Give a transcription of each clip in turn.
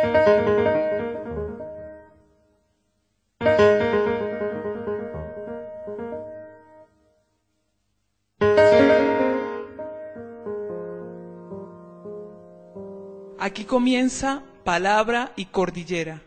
Aquí comienza Palabra y Cordillera.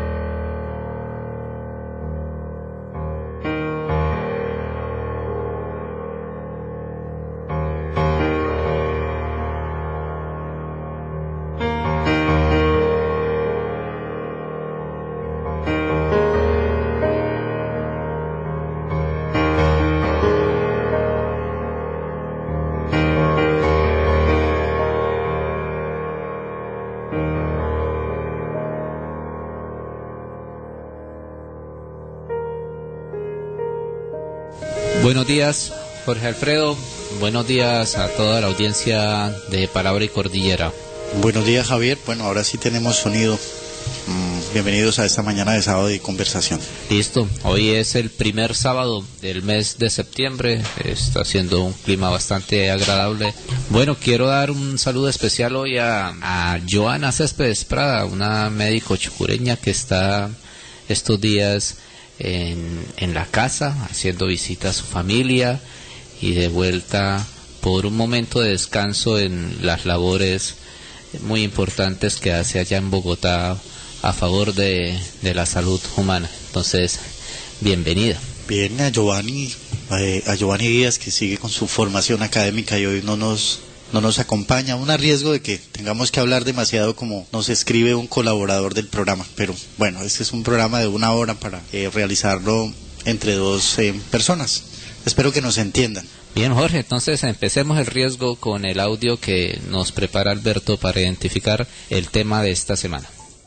Buenos días, Jorge Alfredo. Buenos días a toda la audiencia de Palabra y Cordillera. Buenos días, Javier. Bueno, ahora sí tenemos sonido. Bienvenidos a esta mañana de sábado de conversación. Listo, hoy es el primer sábado del mes de septiembre. Está haciendo un clima bastante agradable. Bueno, quiero dar un saludo especial hoy a Joana Céspedes Prada, una médico chucureña que está estos días en la casa, haciendo visita a su familia y de vuelta por un momento de descanso en las labores muy importantes que hace allá en Bogotá a favor de la salud humana. Entonces, bienvenida. Bien, a Giovanni Díaz, que sigue con su formación académica y hoy no nos acompaña, un riesgo de que tengamos que hablar demasiado como nos escribe un colaborador del programa, pero bueno, este es un programa de 1 hora para realizarlo entre dos personas. Espero que nos entiendan. Bien, Jorge, entonces empecemos el riesgo con el audio que nos prepara Alberto para identificar el tema de esta semana.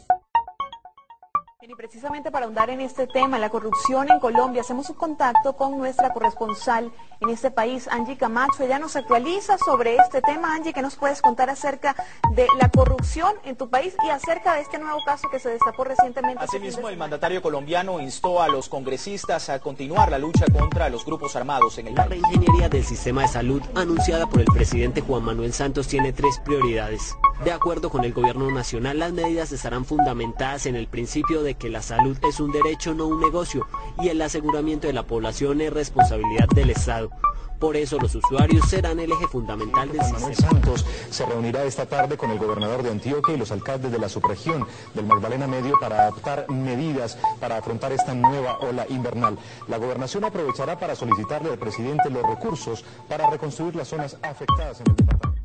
Y precisamente para ahondar en este tema, la corrupción en Colombia, hacemos un contacto con nuestra corresponsal en este país, Angie Camacho. Ella nos actualiza sobre este tema. Angie, ¿qué nos puedes contar acerca de la corrupción en tu país y acerca de este nuevo caso que se destapó recientemente? Asimismo, el mandatario colombiano instó a los congresistas a continuar la lucha contra los grupos armados en el país. La reingeniería del sistema de salud anunciada por el presidente Juan Manuel Santos tiene 3 prioridades. De acuerdo con el gobierno nacional, las medidas estarán fundamentadas en el principio de que la salud es un derecho, no un negocio, y el aseguramiento de la población es responsabilidad del Estado. Por eso los usuarios serán el eje fundamental del sistema. Manuel Santos se reunirá esta tarde con el gobernador de Antioquia y los alcaldes de la subregión del Magdalena Medio para adoptar medidas para afrontar esta nueva ola invernal. La gobernación aprovechará para solicitarle al presidente los recursos para reconstruir las zonas afectadas en el departamento.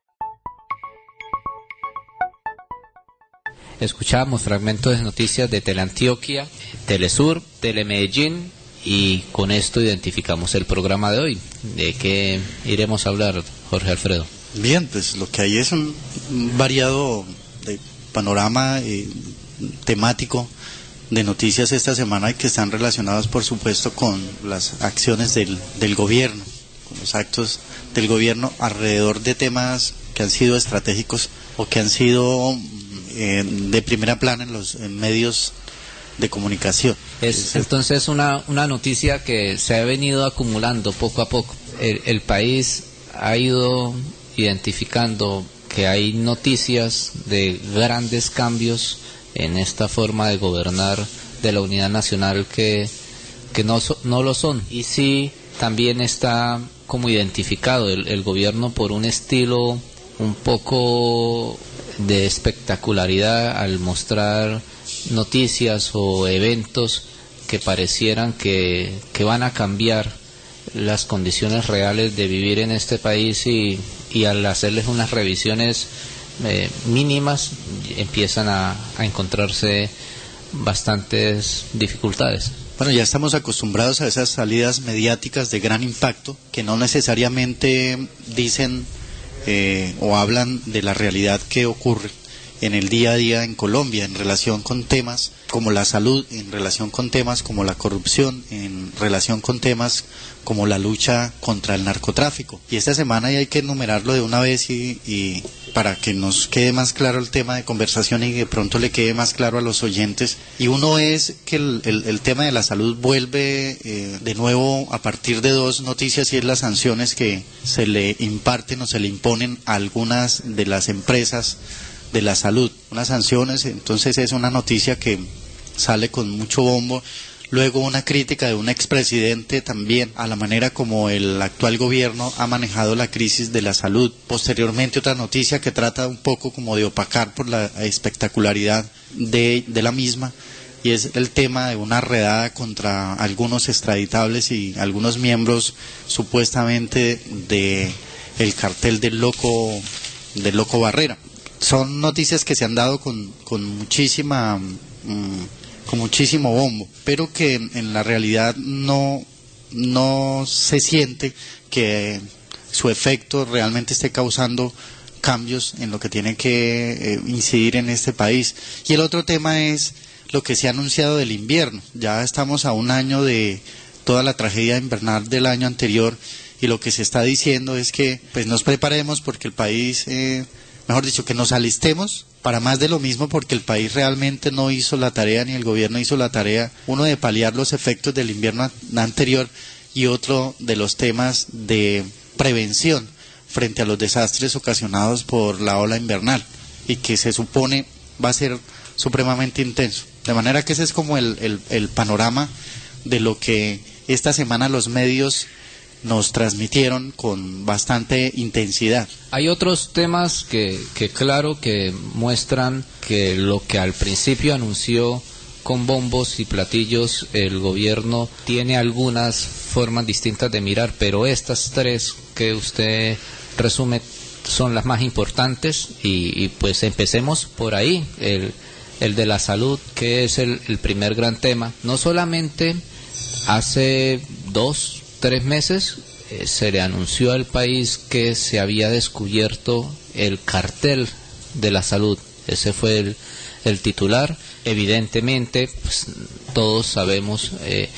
Escuchábamos fragmentos de noticias de Teleantioquia, Telesur, Telemedellín, y con esto identificamos el programa de hoy. ¿De qué iremos a hablar, Jorge Alfredo? Bien, pues lo que hay es un variado panorama temático de noticias esta semana y que están relacionadas, por supuesto, con las acciones del gobierno, con los actos del gobierno alrededor de temas que han sido estratégicos o que han sido de primera plana en los medios de comunicación. Es entonces una noticia que se ha venido acumulando poco a poco. El país ha ido identificando que hay noticias de grandes cambios en esta forma de gobernar de la unidad nacional que no lo son. Y sí, también está como identificado el gobierno por un estilo un poco de espectacularidad al mostrar noticias o eventos que parecieran que van a cambiar las condiciones reales de vivir en este país y al hacerles unas revisiones mínimas empiezan a encontrarse bastantes dificultades. Bueno, ya estamos acostumbrados a esas salidas mediáticas de gran impacto que no necesariamente dicen o hablan de la realidad que ocurre en el día a día en Colombia en relación con temas como la salud, en relación con temas como la corrupción, en relación con temas como la lucha contra el narcotráfico. Y esta semana hay que enumerarlo de una vez y para que nos quede más claro el tema de conversación y de pronto le quede más claro a los oyentes. Y uno es que el tema de la salud vuelve de nuevo a partir de 2 noticias, y es las sanciones que se le imparten o se le imponen a algunas de las empresas de la salud. unas sanciones, entonces es una noticia que sale con mucho bombo. Luego una crítica de un expresidente también a la manera como el actual gobierno ha manejado la crisis de la salud. Posteriormente otra noticia que trata un poco como de opacar por la espectacularidad de la misma, y es el tema de una redada contra algunos extraditables y algunos miembros supuestamente de el cartel del Loco Barrera. Son noticias que se han dado con muchísimo bombo, pero que en la realidad no se siente que su efecto realmente esté causando cambios en lo que tiene que incidir en este país. Y el otro tema es lo que se ha anunciado del invierno. Ya estamos a un año de toda la tragedia invernal del año anterior, y lo que se está diciendo es que pues nos preparemos porque el país, mejor dicho, que nos alistemos para más de lo mismo, porque el país realmente no hizo la tarea, ni el gobierno hizo la tarea, uno de paliar los efectos del invierno anterior, y otro de los temas de prevención frente a los desastres ocasionados por la ola invernal, y que se supone va a ser supremamente intenso. De manera que ese es como el panorama de lo que esta semana los medios nos transmitieron con bastante intensidad. Hay otros temas que claro que muestran que lo que al principio anunció con bombos y platillos el gobierno tiene algunas formas distintas de mirar, pero estas tres que usted resume son las más importantes, y pues empecemos por ahí, el de la salud, que es el primer gran tema. No solamente hace 2-3 meses se le anunció al país que se había descubierto el cartel de la salud, ese fue el titular. Evidentemente, pues, todos sabemos,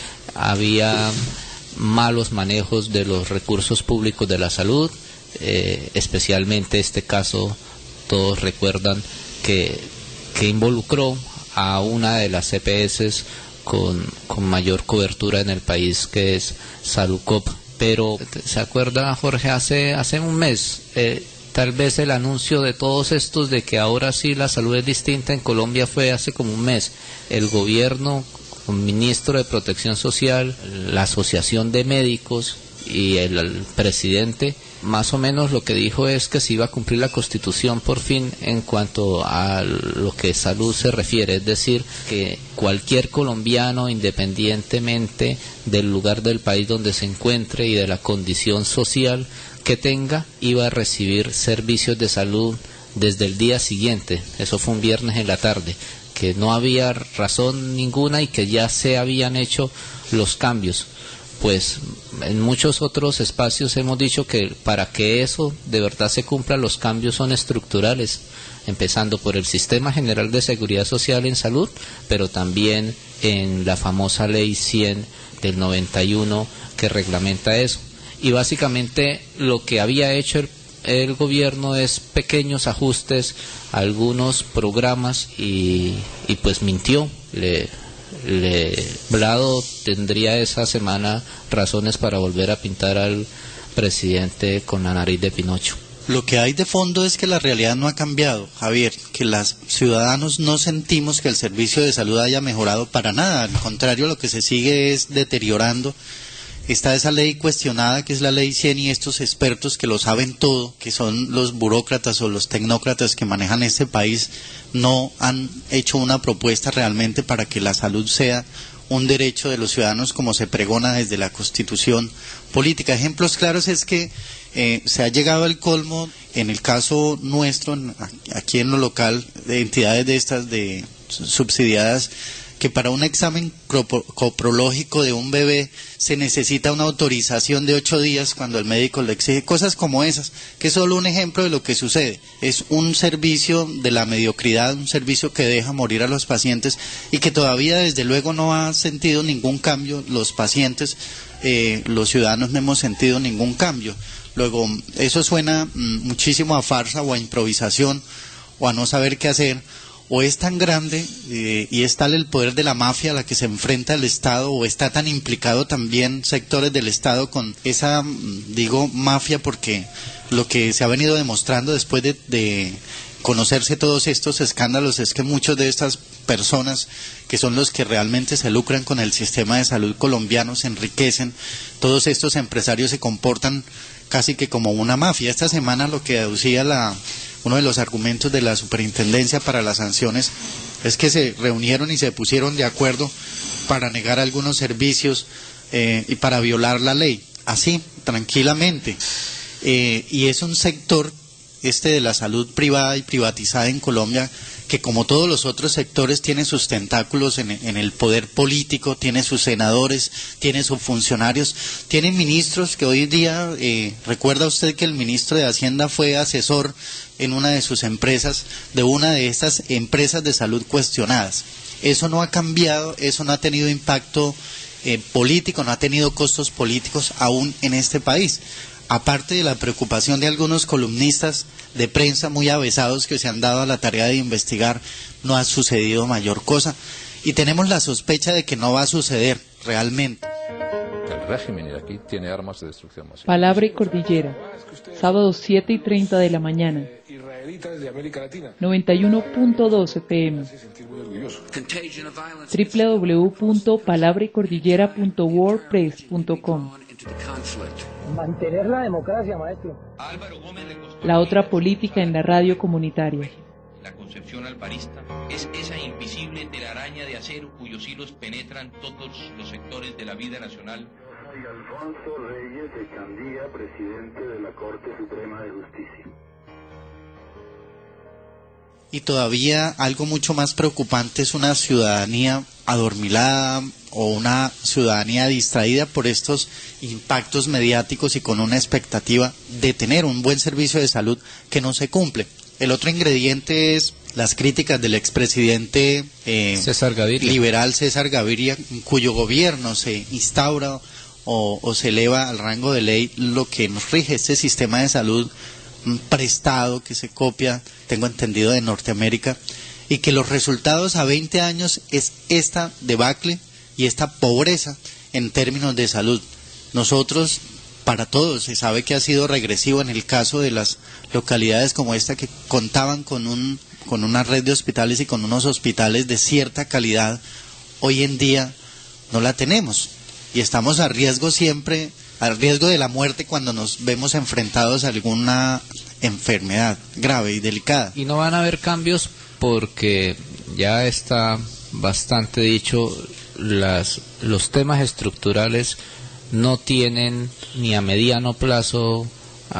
había malos manejos de los recursos públicos de la salud, especialmente este caso, todos recuerdan que involucró a una de las EPS con mayor cobertura en el país, que es Salucop. Pero, ¿se acuerda, Jorge? Hace un mes, tal vez el anuncio de todos estos de que ahora sí la salud es distinta en Colombia fue hace como un mes. El gobierno, un ministro de Protección Social, la Asociación de Médicos y el presidente, más o menos lo que dijo es que se iba a cumplir la Constitución por fin en cuanto a lo que salud se refiere, es decir, que cualquier colombiano, independientemente del lugar del país donde se encuentre y de la condición social que tenga, iba a recibir servicios de salud desde el día siguiente. Eso fue un viernes en la tarde, que no había razón ninguna y que ya se habían hecho los cambios. Pues en muchos otros espacios hemos dicho que para que eso de verdad se cumpla, los cambios son estructurales, empezando por el Sistema General de Seguridad Social en salud, pero también en la famosa Ley 100 del 91 que reglamenta eso. Y básicamente lo que había hecho el gobierno es pequeños ajustes a algunos programas y pues mintió. Blado tendría esa semana razones para volver a pintar al presidente con la nariz de Pinocho. Lo que hay de fondo es que la realidad no ha cambiado, Javier, que los ciudadanos no sentimos que el servicio de salud haya mejorado para nada, al contrario, lo que se sigue es deteriorando. Está esa ley cuestionada que es la Ley 100, y estos expertos que lo saben todo, que son los burócratas o los tecnócratas que manejan este país, no han hecho una propuesta realmente para que la salud sea un derecho de los ciudadanos como se pregona desde la Constitución política. Ejemplos claros es que se ha llegado al colmo, en el caso nuestro, aquí en lo local, de entidades de estas de subsidiadas, que para un examen coprológico de un bebé se necesita una autorización de 8 días cuando el médico le exige, cosas como esas, que es solo un ejemplo de lo que sucede. Es un servicio de la mediocridad, un servicio que deja morir a los pacientes y que todavía desde luego no ha sentido ningún cambio. Los pacientes, los ciudadanos no hemos sentido ningún cambio. Luego, eso suena muchísimo a farsa o a improvisación o a no saber qué hacer. O es tan grande y es tal el poder de la mafia a la que se enfrenta el Estado, o está tan implicado también sectores del Estado con esa, digo, mafia, porque lo que se ha venido demostrando después de conocerse todos estos escándalos es que muchas de estas personas que son los que realmente se lucran con el sistema de salud colombiano se enriquecen. Todos estos empresarios se comportan casi que como una mafia. Esta semana lo que deducía uno de los argumentos de la Superintendencia para las sanciones es que se reunieron y se pusieron de acuerdo para negar algunos servicios y para violar la ley, así, tranquilamente. Y es un sector, de la salud privada y privatizada en Colombia, que como todos los otros sectores tiene sus tentáculos en el poder político, tiene sus senadores, tiene sus funcionarios, tiene ministros que hoy en día, recuerda usted que el ministro de Hacienda fue asesor en una de sus empresas, de una de estas empresas de salud cuestionadas. Eso no ha cambiado, eso no ha tenido impacto político, no ha tenido costos políticos aún en este país. Aparte de la preocupación de algunos columnistas de prensa muy avesados que se han dado a la tarea de investigar, no ha sucedido mayor cosa. Y tenemos la sospecha de que no va a suceder realmente. El régimen iraquí tiene armas de destrucción masiva. Palabra y Cordillera, sábado 7:30 de la mañana. 91.2 FM. www.palabraycordillera.wordpress.com. Mantener la democracia, maestro. La otra política en la radio comunitaria. La concepción alvarista es esa invisible telaraña de acero cuyos hilos penetran todos los sectores de la vida nacional. Soy Alfonso Reyes de Candía, presidente de la Corte Suprema de Justicia. Y todavía algo mucho más preocupante es una ciudadanía adormilada o una ciudadanía distraída por estos impactos mediáticos y con una expectativa de tener un buen servicio de salud que no se cumple. El otro ingrediente es las críticas del expresidente liberal César Gaviria, cuyo gobierno se instaura o se eleva al rango de ley lo que nos rige este sistema de salud prestado que se copia, tengo entendido, de Norteamérica, y que los resultados a 20 años es esta debacle y esta pobreza en términos de salud. Nosotros, para todos, se sabe que ha sido regresivo en el caso de las localidades como esta que contaban con una red de hospitales y con unos hospitales de cierta calidad. Hoy en día no la tenemos y estamos a riesgo siempre, al riesgo de la muerte cuando nos vemos enfrentados a alguna enfermedad grave y delicada. Y no van a haber cambios porque ya está bastante dicho, los temas estructurales no tienen ni a mediano plazo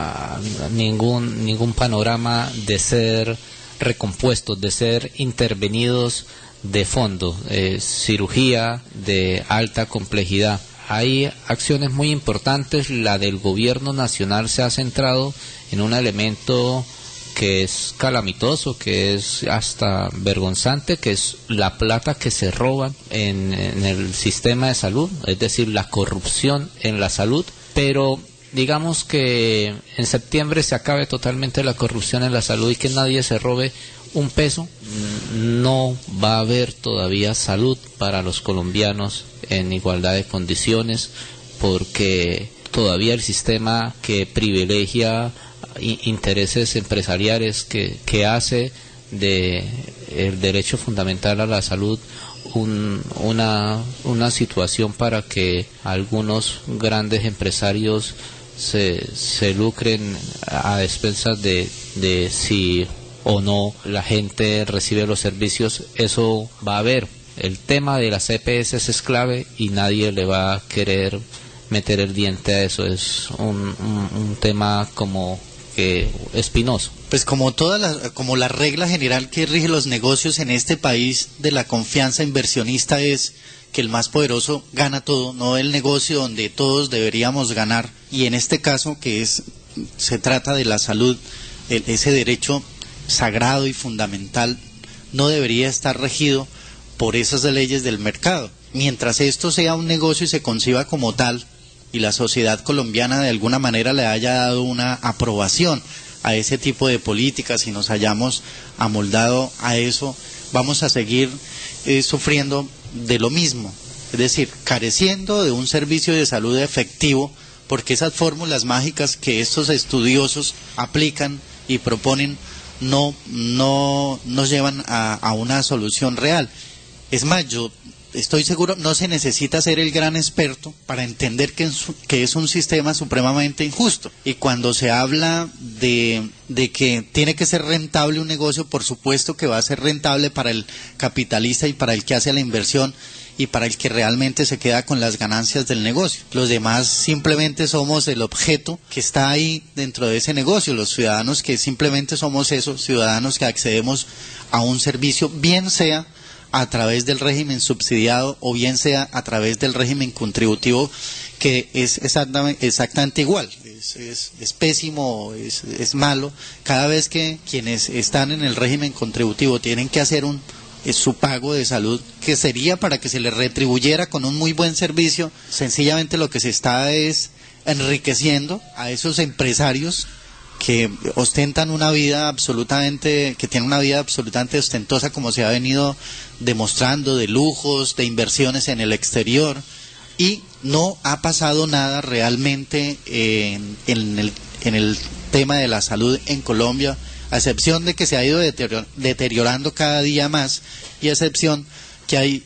ningún panorama de ser recompuestos, de ser intervenidos de fondo, cirugía de alta complejidad. Hay acciones muy importantes. La del gobierno nacional se ha centrado en un elemento que es calamitoso, que es hasta vergonzante, que es la plata que se roba en el sistema de salud, es decir, la corrupción en la salud. Pero digamos que en septiembre se acabe totalmente la corrupción en la salud y que nadie se robe un peso, no va a haber todavía salud para los colombianos en igualdad de condiciones, porque todavía el sistema que privilegia intereses empresariales, que hace de el derecho fundamental a la salud una situación para que algunos grandes empresarios se lucren a expensas de si o no la gente recibe los servicios. Eso va a haber. El tema de las EPS es clave y nadie le va a querer meter el diente a eso. Es un tema como que espinoso. Pues como la regla general que rige los negocios en este país de la confianza inversionista es que el más poderoso gana todo, no el negocio donde todos deberíamos ganar. Y en este caso se trata de la salud, ese derecho sagrado y fundamental no debería estar regido por esas leyes del mercado. Mientras esto sea un negocio y se conciba como tal, y la sociedad colombiana de alguna manera le haya dado una aprobación a ese tipo de políticas y nos hayamos amoldado a eso, vamos a seguir sufriendo de lo mismo, es decir, careciendo de un servicio de salud efectivo, porque esas fórmulas mágicas que estos estudiosos aplican y proponen no nos llevan a una solución real. Es más, yo estoy seguro, no se necesita ser el gran experto para entender que es un sistema supremamente injusto. Y cuando se habla de que tiene que ser rentable un negocio, por supuesto que va a ser rentable para el capitalista y para el que hace la inversión y para el que realmente se queda con las ganancias del negocio. Los demás simplemente somos el objeto que está ahí dentro de ese negocio, los ciudadanos que simplemente somos esos ciudadanos que accedemos a un servicio, bien sea a través del régimen subsidiado o bien sea a través del régimen contributivo, que es exactamente igual, es pésimo, es malo. Cada vez que quienes están en el régimen contributivo tienen que hacer su pago de salud, que sería para que se les retribuyera con un muy buen servicio, sencillamente lo que se está es enriqueciendo a esos empresarios que ostentan una vida absolutamente, que tienen una vida absolutamente ostentosa, como se ha venido demostrando, de lujos, de inversiones en el exterior, y no ha pasado nada realmente en el tema de la salud en Colombia, a excepción de que se ha ido deteriorando cada día más, y a excepción que hay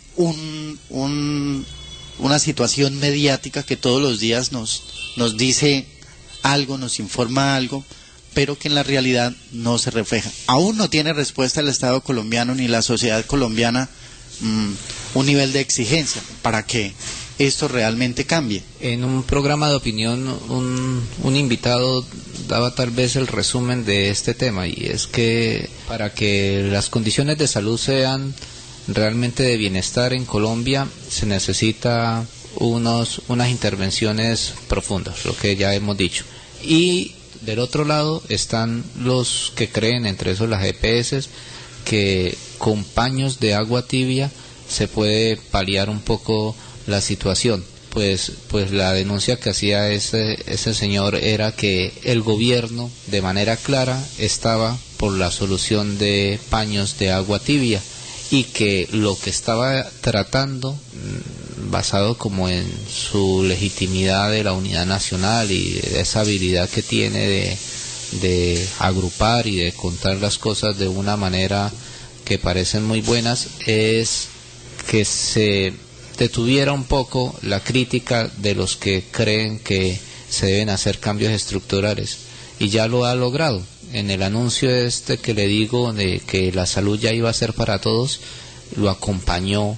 una situación mediática que todos los días nos dice algo, nos informa algo, pero que en la realidad no se refleja. Aún no tiene respuesta el Estado colombiano ni la sociedad colombiana un nivel de exigencia para que esto realmente cambie. En un programa de opinión un invitado daba tal vez el resumen de este tema, y es que para que las condiciones de salud sean realmente de bienestar en Colombia se necesita unas intervenciones profundas, lo que ya hemos dicho. Y del otro lado están los que creen, entre esos las EPS, que con paños de agua tibia se puede paliar un poco la situación. Pues la denuncia que hacía ese señor era que el gobierno de manera clara estaba por la solución de paños de agua tibia, y que lo que estaba tratando, basado como en su legitimidad de la unidad nacional y de esa habilidad que tiene de agrupar y de contar las cosas de una manera que parecen muy buenas, es que se detuviera un poco la crítica de los que creen que se deben hacer cambios estructurales, y ya lo ha logrado. En el anuncio que le digo de que la salud ya iba a ser para todos, lo acompañó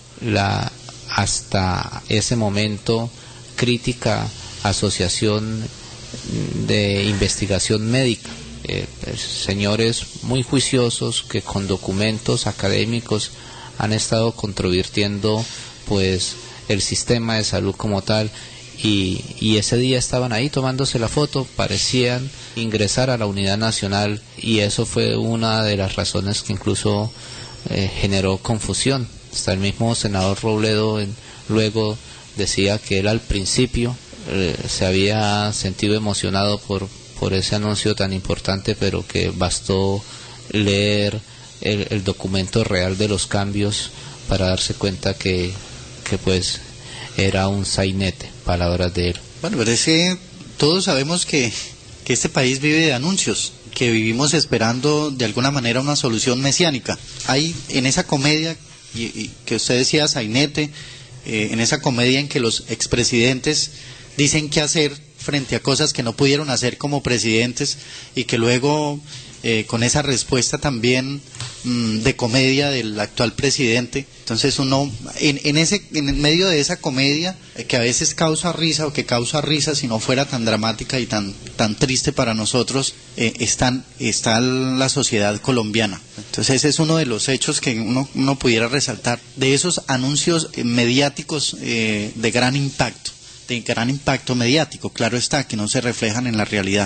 hasta ese momento crítica Asociación de Investigación Médica, señores muy juiciosos que con documentos académicos han estado controvirtiendo pues el sistema de salud como tal, y ese día estaban ahí tomándose la foto, parecían ingresar a la unidad nacional, y eso fue una de las razones que incluso generó confusión. Hasta el mismo senador Robledo luego decía que él al principio se había sentido emocionado por ese anuncio tan importante, pero que bastó leer el documento real de los cambios para darse cuenta que pues era un sainete, palabras de él. Bueno, pero es que todos sabemos que este país vive de anuncios, que vivimos esperando de alguna manera una solución mesiánica. Hay en esa comedia y que usted decía, sainete, en esa comedia en que los expresidentes dicen qué hacer frente a cosas que no pudieron hacer como presidentes, y que luego con esa respuesta también de comedia del actual presidente, entonces uno en medio de esa comedia que a veces causa risa, o que causa risa si no fuera tan dramática y tan triste para nosotros, está la sociedad colombiana. Entonces ese es uno de los hechos que uno pudiera resaltar de esos anuncios mediáticos de gran impacto mediático, claro está, que no se reflejan en la realidad.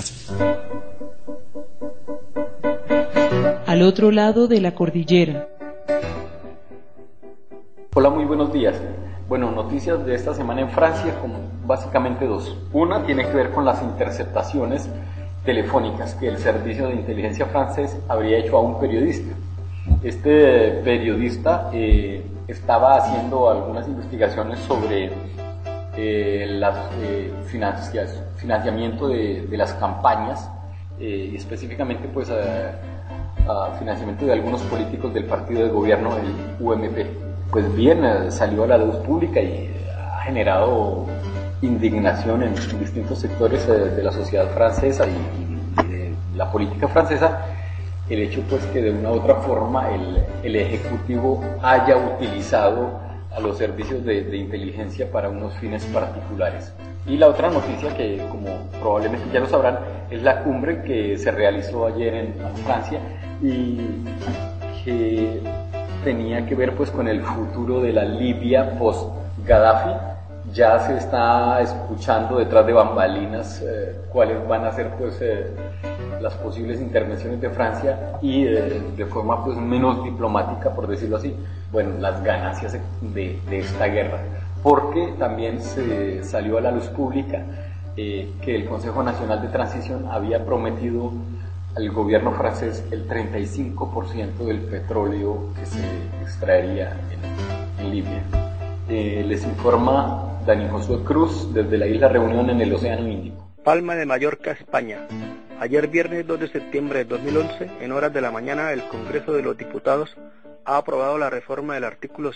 Al otro lado de la cordillera. Hola, muy buenos días. Bueno, noticias de esta semana en Francia, como básicamente dos. Una tiene que ver con las interceptaciones telefónicas que el servicio de inteligencia francés habría hecho a un periodista. Este periodista estaba haciendo algunas investigaciones sobre el financiamiento de las campañas, y específicamente pues a financiamiento de algunos políticos del partido de gobierno, el UMP. Pues bien, salió a la luz pública y ha generado indignación en distintos sectores de la sociedad francesa y de la política francesa, el hecho pues que de una u otra forma el Ejecutivo haya utilizado a los servicios de inteligencia para unos fines particulares. Y la otra noticia que, como probablemente ya lo sabrán, es la cumbre que se realizó ayer en Francia y que tenía que ver pues con el futuro de la Libia post-Gaddafi. Ya se está escuchando detrás de bambalinas cuáles van a ser pues las posibles intervenciones de Francia y de forma pues menos diplomática, por decirlo así, bueno, las ganancias de esta guerra. Porque también se salió a la luz pública que el Consejo Nacional de Transición había prometido al gobierno francés el 35% del petróleo que se extraería en Libia. Les informa Dani Josué Cruz desde la isla Reunión en el Océano Índico. Palma de Mallorca, España. Ayer viernes 2 de septiembre de 2011, en horas de la mañana, el Congreso de los Diputados ha aprobado la reforma del artículo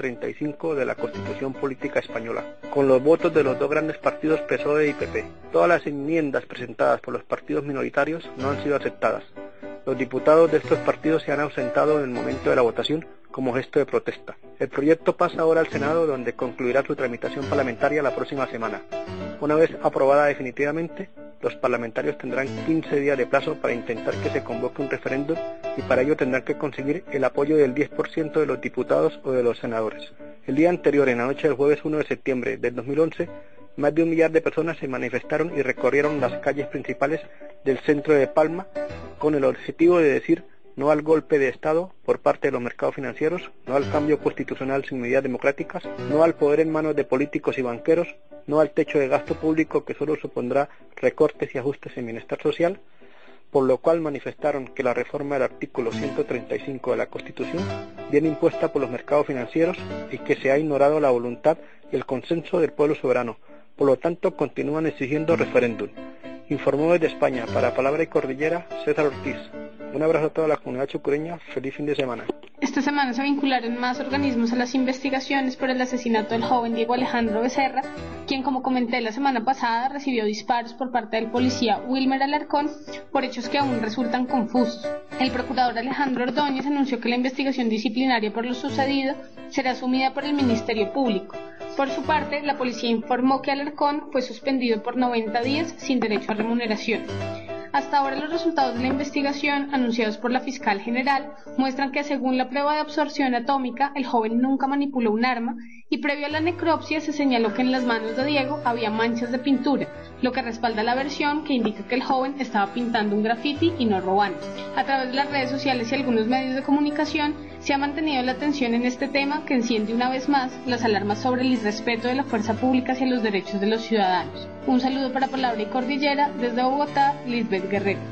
135 de la Constitución Política Española, con los votos de los dos grandes partidos PSOE y PP. Todas las enmiendas presentadas por los partidos minoritarios no han sido aceptadas. Los diputados de estos partidos se han ausentado en el momento de la votación como gesto de protesta. El proyecto pasa ahora al Senado, donde concluirá su tramitación parlamentaria la próxima semana. Una vez aprobada definitivamente, los parlamentarios tendrán 15 días de plazo para intentar que se convoque un referéndum y para ello tendrán que conseguir el apoyo del 10% de los diputados o de los senadores. El día anterior, en la noche del jueves 1 de septiembre del 2011, más de 1 millar de personas se manifestaron y recorrieron las calles principales del centro de Palma con el objetivo de decir no al golpe de Estado por parte de los mercados financieros, no al cambio constitucional sin medidas democráticas, no al poder en manos de políticos y banqueros, no al techo de gasto público que solo supondrá recortes y ajustes en bienestar social, por lo cual manifestaron que la reforma del artículo 135 de la Constitución viene impuesta por los mercados financieros y que se ha ignorado la voluntad y el consenso del pueblo soberano. Por lo tanto, continúan exigiendo referéndum. Informó desde España, para Palabra y Cordillera, César Ortiz. Un abrazo a toda la comunidad chucureña. Feliz fin de semana. Esta semana se vincularon más organismos a las investigaciones por el asesinato del joven Diego Alejandro Becerra, quien, como comenté la semana pasada, recibió disparos por parte del policía Wilmer Alarcón por hechos que aún resultan confusos. El procurador Alejandro Ordóñez anunció que la investigación disciplinaria por lo sucedido será asumida por el Ministerio Público. Por su parte, la policía informó que Alarcón fue suspendido por 90 días sin derecho a remuneración. Hasta ahora los resultados de la investigación anunciados por la fiscal general muestran que según la prueba de absorción atómica el joven nunca manipuló un arma y previo a la necropsia se señaló que en las manos de Diego había manchas de pintura, lo que respalda la versión que indica que el joven estaba pintando un graffiti y no robando. A través de las redes sociales y algunos medios de comunicación se ha mantenido la atención en este tema que enciende una vez más las alarmas sobre el irrespeto de la fuerza pública hacia los derechos de los ciudadanos. Un saludo para Palabra y Cordillera, desde Bogotá, Lisbeth Guerrero.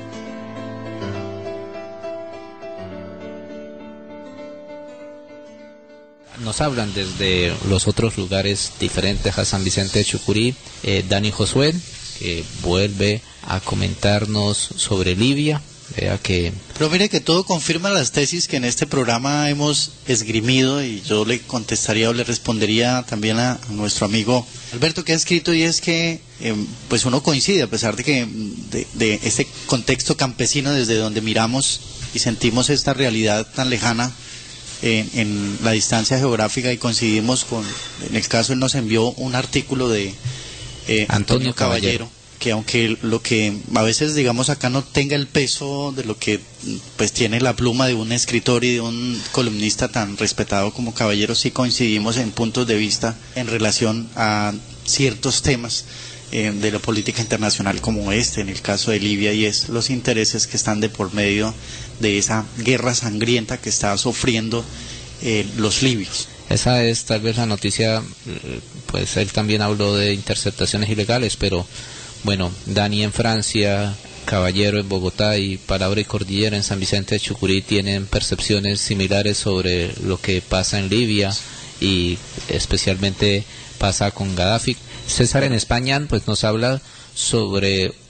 Nos hablan desde los otros lugares diferentes a San Vicente de Chucurí, Dani Josué, que vuelve a comentarnos sobre Libia. Vea que... Pero mire que todo confirma las tesis que en este programa hemos esgrimido, y yo le contestaría o le respondería también a nuestro amigo Alberto, que ha escrito, y es que pues uno coincide, a pesar de que de este contexto campesino desde donde miramos y sentimos esta realidad tan lejana en la distancia geográfica, y coincidimos con, en el caso él nos envió un artículo de Antonio Caballero, que aunque lo que a veces digamos acá no tenga el peso de lo que pues tiene la pluma de un escritor y de un columnista tan respetado como Caballero, sí coincidimos en puntos de vista en relación a ciertos temas de la política internacional, como en el caso de Libia, y es los intereses que están de por medio de esa guerra sangrienta que está sufriendo los libios. Esa es tal vez la noticia, pues él también habló de interceptaciones ilegales, pero bueno, Dani en Francia, Caballero en Bogotá y Palabra y Cordillera en San Vicente de Chucurí tienen percepciones similares sobre lo que pasa en Libia y especialmente pasa con Gaddafi. César en España pues nos habla sobre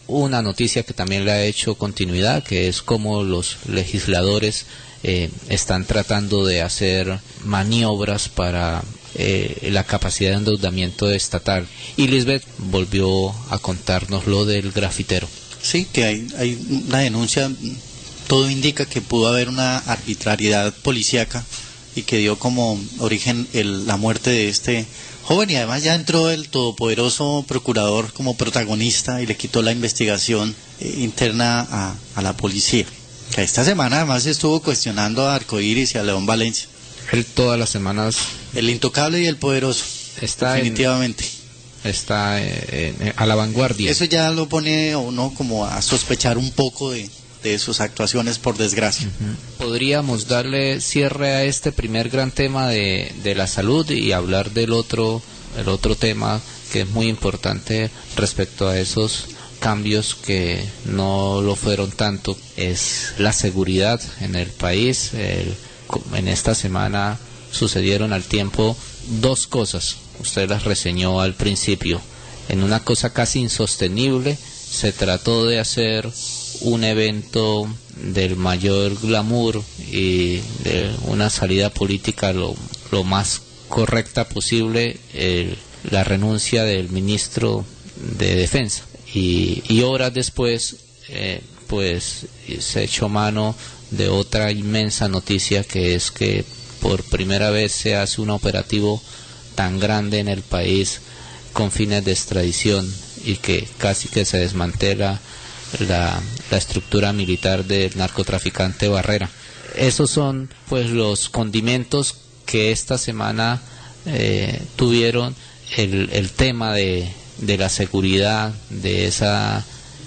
una noticia que también le ha hecho continuidad, que es cómo los legisladores están tratando de hacer maniobras para la capacidad de endeudamiento estatal. Y Lisbeth volvió a contarnos lo del grafitero. Sí, que hay una denuncia, todo indica que pudo haber una arbitrariedad policíaca y que dio como origen la muerte de este joven, y además ya entró el todopoderoso procurador como protagonista y le quitó la investigación interna a la policía. Que esta semana además estuvo cuestionando a Arcoiris y a León Valencia. Él todas las semanas... El intocable y el poderoso, definitivamente. Está a la vanguardia. Eso ya lo pone a uno como a sospechar un poco de sus actuaciones, por desgracia. Podríamos darle cierre a este primer gran tema de la salud y hablar el otro tema que es muy importante respecto a esos cambios que no lo fueron tanto, es la seguridad en el país. En esta semana sucedieron al tiempo dos cosas, usted las reseñó al principio. En una cosa casi insostenible, se trató de hacer un evento del mayor glamour y de una salida política lo más correcta posible, la renuncia del ministro de Defensa. Y horas después, pues se echó mano de otra inmensa noticia, que es que por primera vez se hace un operativo tan grande en el país con fines de extradición y que casi que se desmantela la estructura militar del narcotraficante Barrera. Esos son pues los condimentos que esta semana tuvieron el tema de la seguridad, de esa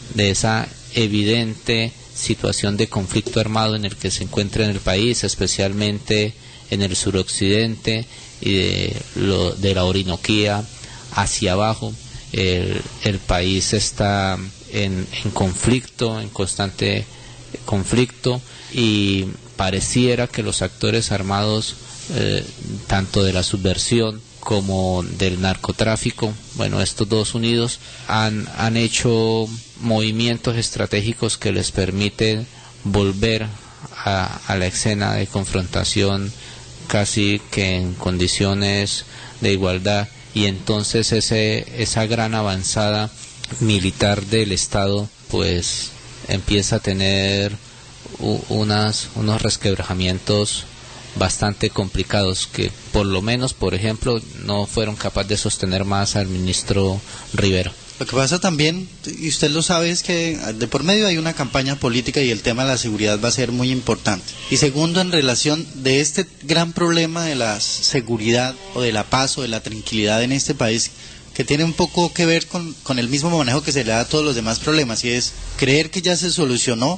evidente situación de conflicto armado en el que se encuentra en el país, especialmente en el suroccidente y de la Orinoquía hacia abajo. El país está en conflicto, en constante conflicto, y pareciera que los actores armados, tanto de la subversión como del narcotráfico, bueno, estos dos unidos, han hecho movimientos estratégicos que les permiten volver a la escena de confrontación casi que en condiciones de igualdad, y entonces esa gran avanzada militar del Estado pues empieza a tener unos resquebrajamientos bastante complicados, que por lo menos, por ejemplo, no fueron capaces de sostener más al ministro Rivera. Lo que pasa también, y usted lo sabe, es que de por medio hay una campaña política y el tema de la seguridad va a ser muy importante. Y segundo, en relación de este gran problema de la seguridad o de la paz o de la tranquilidad en este país, que tiene un poco que ver con el mismo manejo que se le da a todos los demás problemas, y es creer que ya se solucionó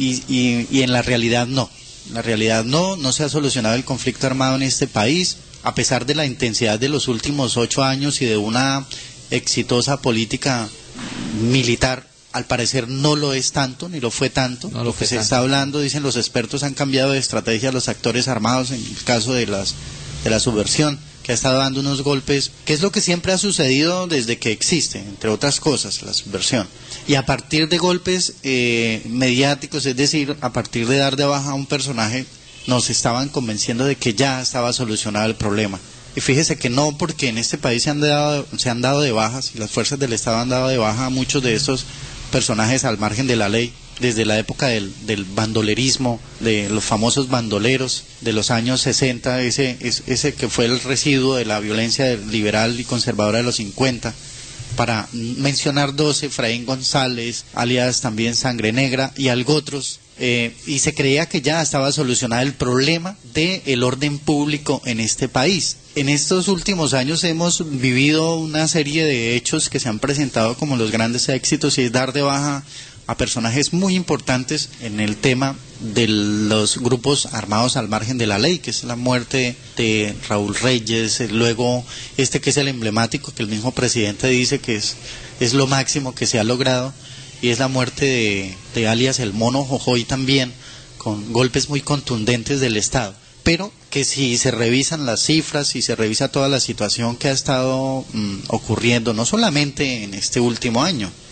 y en la realidad no. En la realidad no se ha solucionado el conflicto armado en este país, a pesar de la intensidad de los últimos 8 años y de una exitosa política militar. Al parecer no lo es tanto, ni lo fue tanto. Lo que se está hablando, dicen los expertos, han cambiado de estrategia los actores armados en el caso de la subversión, que ha estado dando unos golpes, que es lo que siempre ha sucedido desde que existe, entre otras cosas, la subversión. Y a partir de golpes mediáticos, es decir, a partir de dar de baja a un personaje, nos estaban convenciendo de que ya estaba solucionado el problema. Y fíjese que no, porque en este país se han dado de bajas, y las fuerzas del Estado han dado de baja a muchos de estos personajes al margen de la ley, desde la época del bandolerismo, de los famosos bandoleros de los años 60, ese que fue el residuo de la violencia liberal y conservadora de los 50, para mencionar 12, Efraín González, alias también Sangre Negra, y algo otros. Y se creía que ya estaba solucionado el problema del orden público en este país. En estos últimos años hemos vivido una serie de hechos que se han presentado como los grandes éxitos, y es dar de baja a personajes muy importantes en el tema de los grupos armados al margen de la ley, que es la muerte de Raúl Reyes, luego que es el emblemático, que el mismo presidente dice que es lo máximo que se ha logrado, y es la muerte de alias el Mono Jojoy, también con golpes muy contundentes del Estado. Pero que si se revisan las cifras, si se revisa toda la situación que ha estado ocurriendo, no solamente en este último año,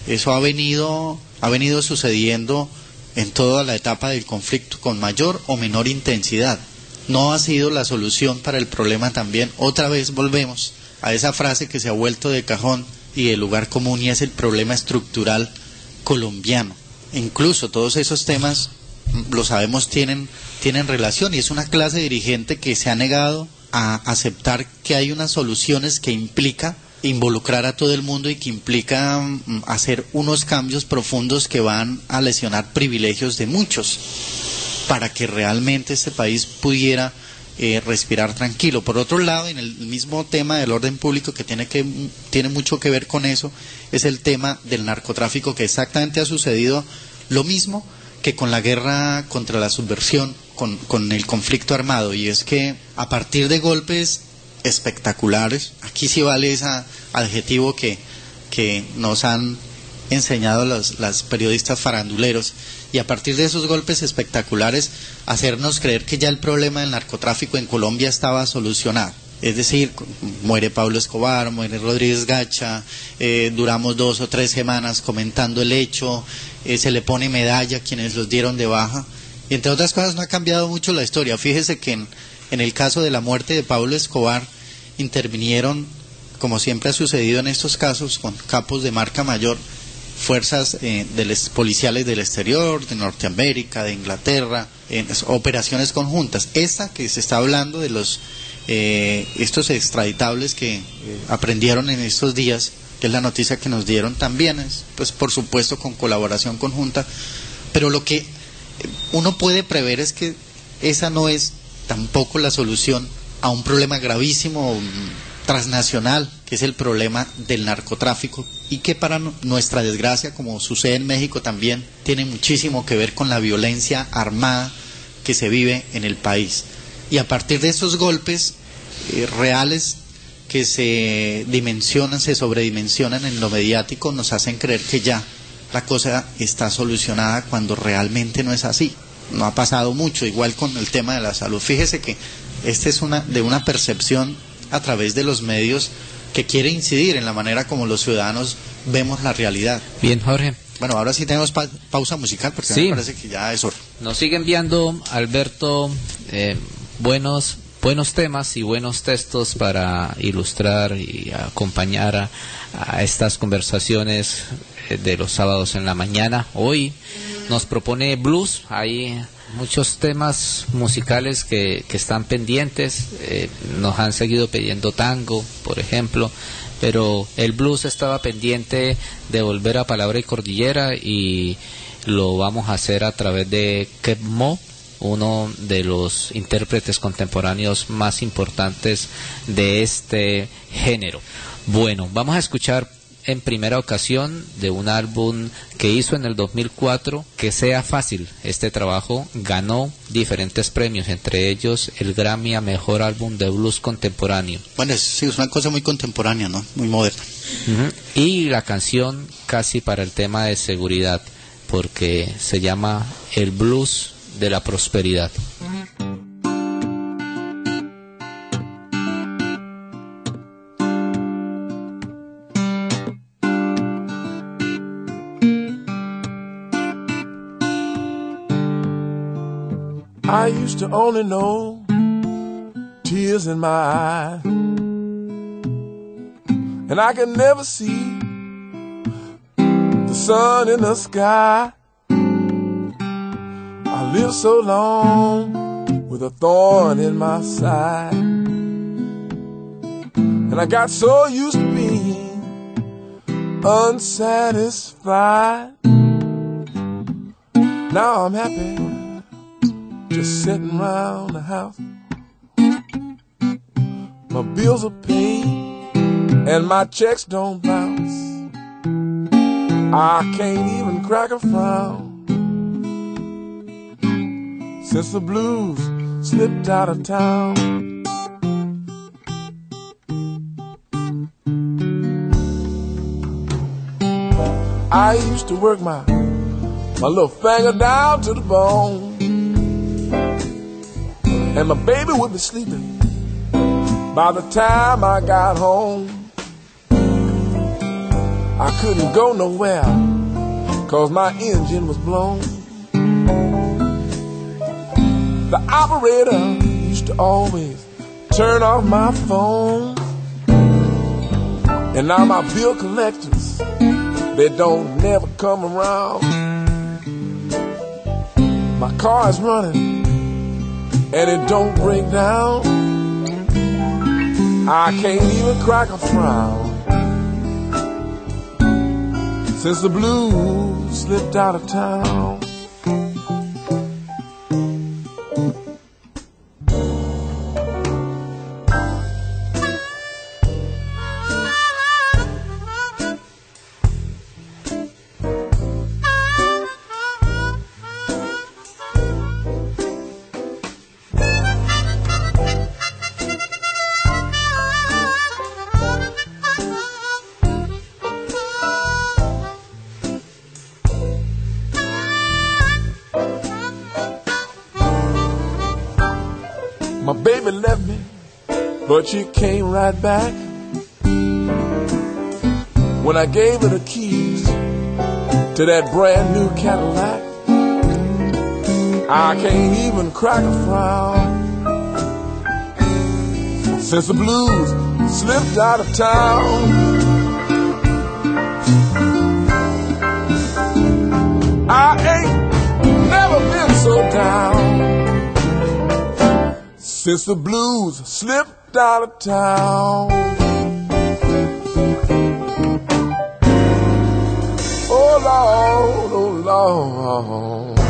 Eso ha venido sucediendo en toda la etapa del conflicto con mayor o menor intensidad. No ha sido la solución para el problema también. Otra vez volvemos a esa frase que se ha vuelto de cajón y de lugar común, y es el problema estructural colombiano. Incluso todos esos temas, lo sabemos, tienen relación, y es una clase dirigente que se ha negado a aceptar que hay unas soluciones que implica involucrar a todo el mundo y que implica hacer unos cambios profundos que van a lesionar privilegios de muchos para que realmente este país pudiera respirar tranquilo. Por otro lado, en el mismo tema del orden público que tiene mucho que ver con eso, es el tema del narcotráfico, que exactamente ha sucedido lo mismo que con la guerra contra la subversión, con el conflicto armado, y es que a partir de golpes espectaculares, aquí sí vale ese adjetivo que nos han enseñado las periodistas faranduleros, y a partir de esos golpes espectaculares hacernos creer que ya el problema del narcotráfico en Colombia estaba solucionado. Es decir, muere Pablo Escobar, muere Rodríguez Gacha, duramos 2 o 3 semanas comentando el hecho, se le pone medalla a quienes los dieron de baja, y entre otras cosas no ha cambiado mucho la historia. Fíjese que en el caso de la muerte de Pablo Escobar intervinieron, como siempre ha sucedido en estos casos, con capos de marca mayor, fuerzas policiales del exterior, de Norteamérica, de Inglaterra, en operaciones conjuntas. Esta que se está hablando de estos extraditables que aprendieron en estos días, que es la noticia que nos dieron, también es, pues por supuesto, con colaboración conjunta, pero lo que uno puede prever es que esa no es tampoco la solución a un problema gravísimo transnacional, que es el problema del narcotráfico, y que para nuestra desgracia, como sucede en México también, tiene muchísimo que ver con la violencia armada que se vive en el país. Y a partir de esos golpes reales que se sobredimensionan en lo mediático, nos hacen creer que ya la cosa está solucionada, cuando realmente no es así. No ha pasado mucho, igual con el tema de la salud. Fíjese que esta es una percepción a través de los medios que quiere incidir en la manera como los ciudadanos vemos la realidad. Bien, Jorge. Bueno, ahora sí tenemos pausa musical, porque sí, me parece que ya es hora. Nos sigue enviando, Alberto, buenos temas y buenos textos para ilustrar y acompañar a estas conversaciones de los sábados en la mañana. Hoy nos propone blues. Hay muchos temas musicales que están pendientes. Nos han seguido pidiendo tango, por ejemplo, pero el blues estaba pendiente de volver a Palabra y Cordillera, y lo vamos a hacer a través de Keb' Mo', uno de los intérpretes contemporáneos más importantes de este género. Bueno, vamos a escuchar en primera ocasión de un álbum que hizo en el 2004, Que Sea Fácil. Este trabajo ganó diferentes premios, entre ellos el Grammy a Mejor Álbum de Blues Contemporáneo. Bueno, sí, es una cosa muy contemporánea, ¿no? Muy moderna. Y la canción casi para el tema de seguridad, porque se llama El Blues de la Prosperidad. I used to only know tears in my eyes, and I could never see the sun in the sky. I lived so long with a thorn in my side, and I got so used to being unsatisfied. Now I'm happy just sitting around the house. My bills are paid and my checks don't bounce. I can't even crack a frown since the blues slipped out of town. I used to work my little finger down to the bone, and my baby would be sleeping by the time I got home. I couldn't go nowhere, 'cause my engine was blown. The operator used to always turn off my phone. And now my bill collectors, they don't never come around. My car is running and it don't break down. I can't even crack a frown since the blues slipped out of town. My baby left me, but she came right back. When I gave her the keys to that brand new Cadillac, I can't even crack a frown since the blues slipped out of town. I ain't never been so down since the blues slipped out of town. Oh Lord, oh Lord.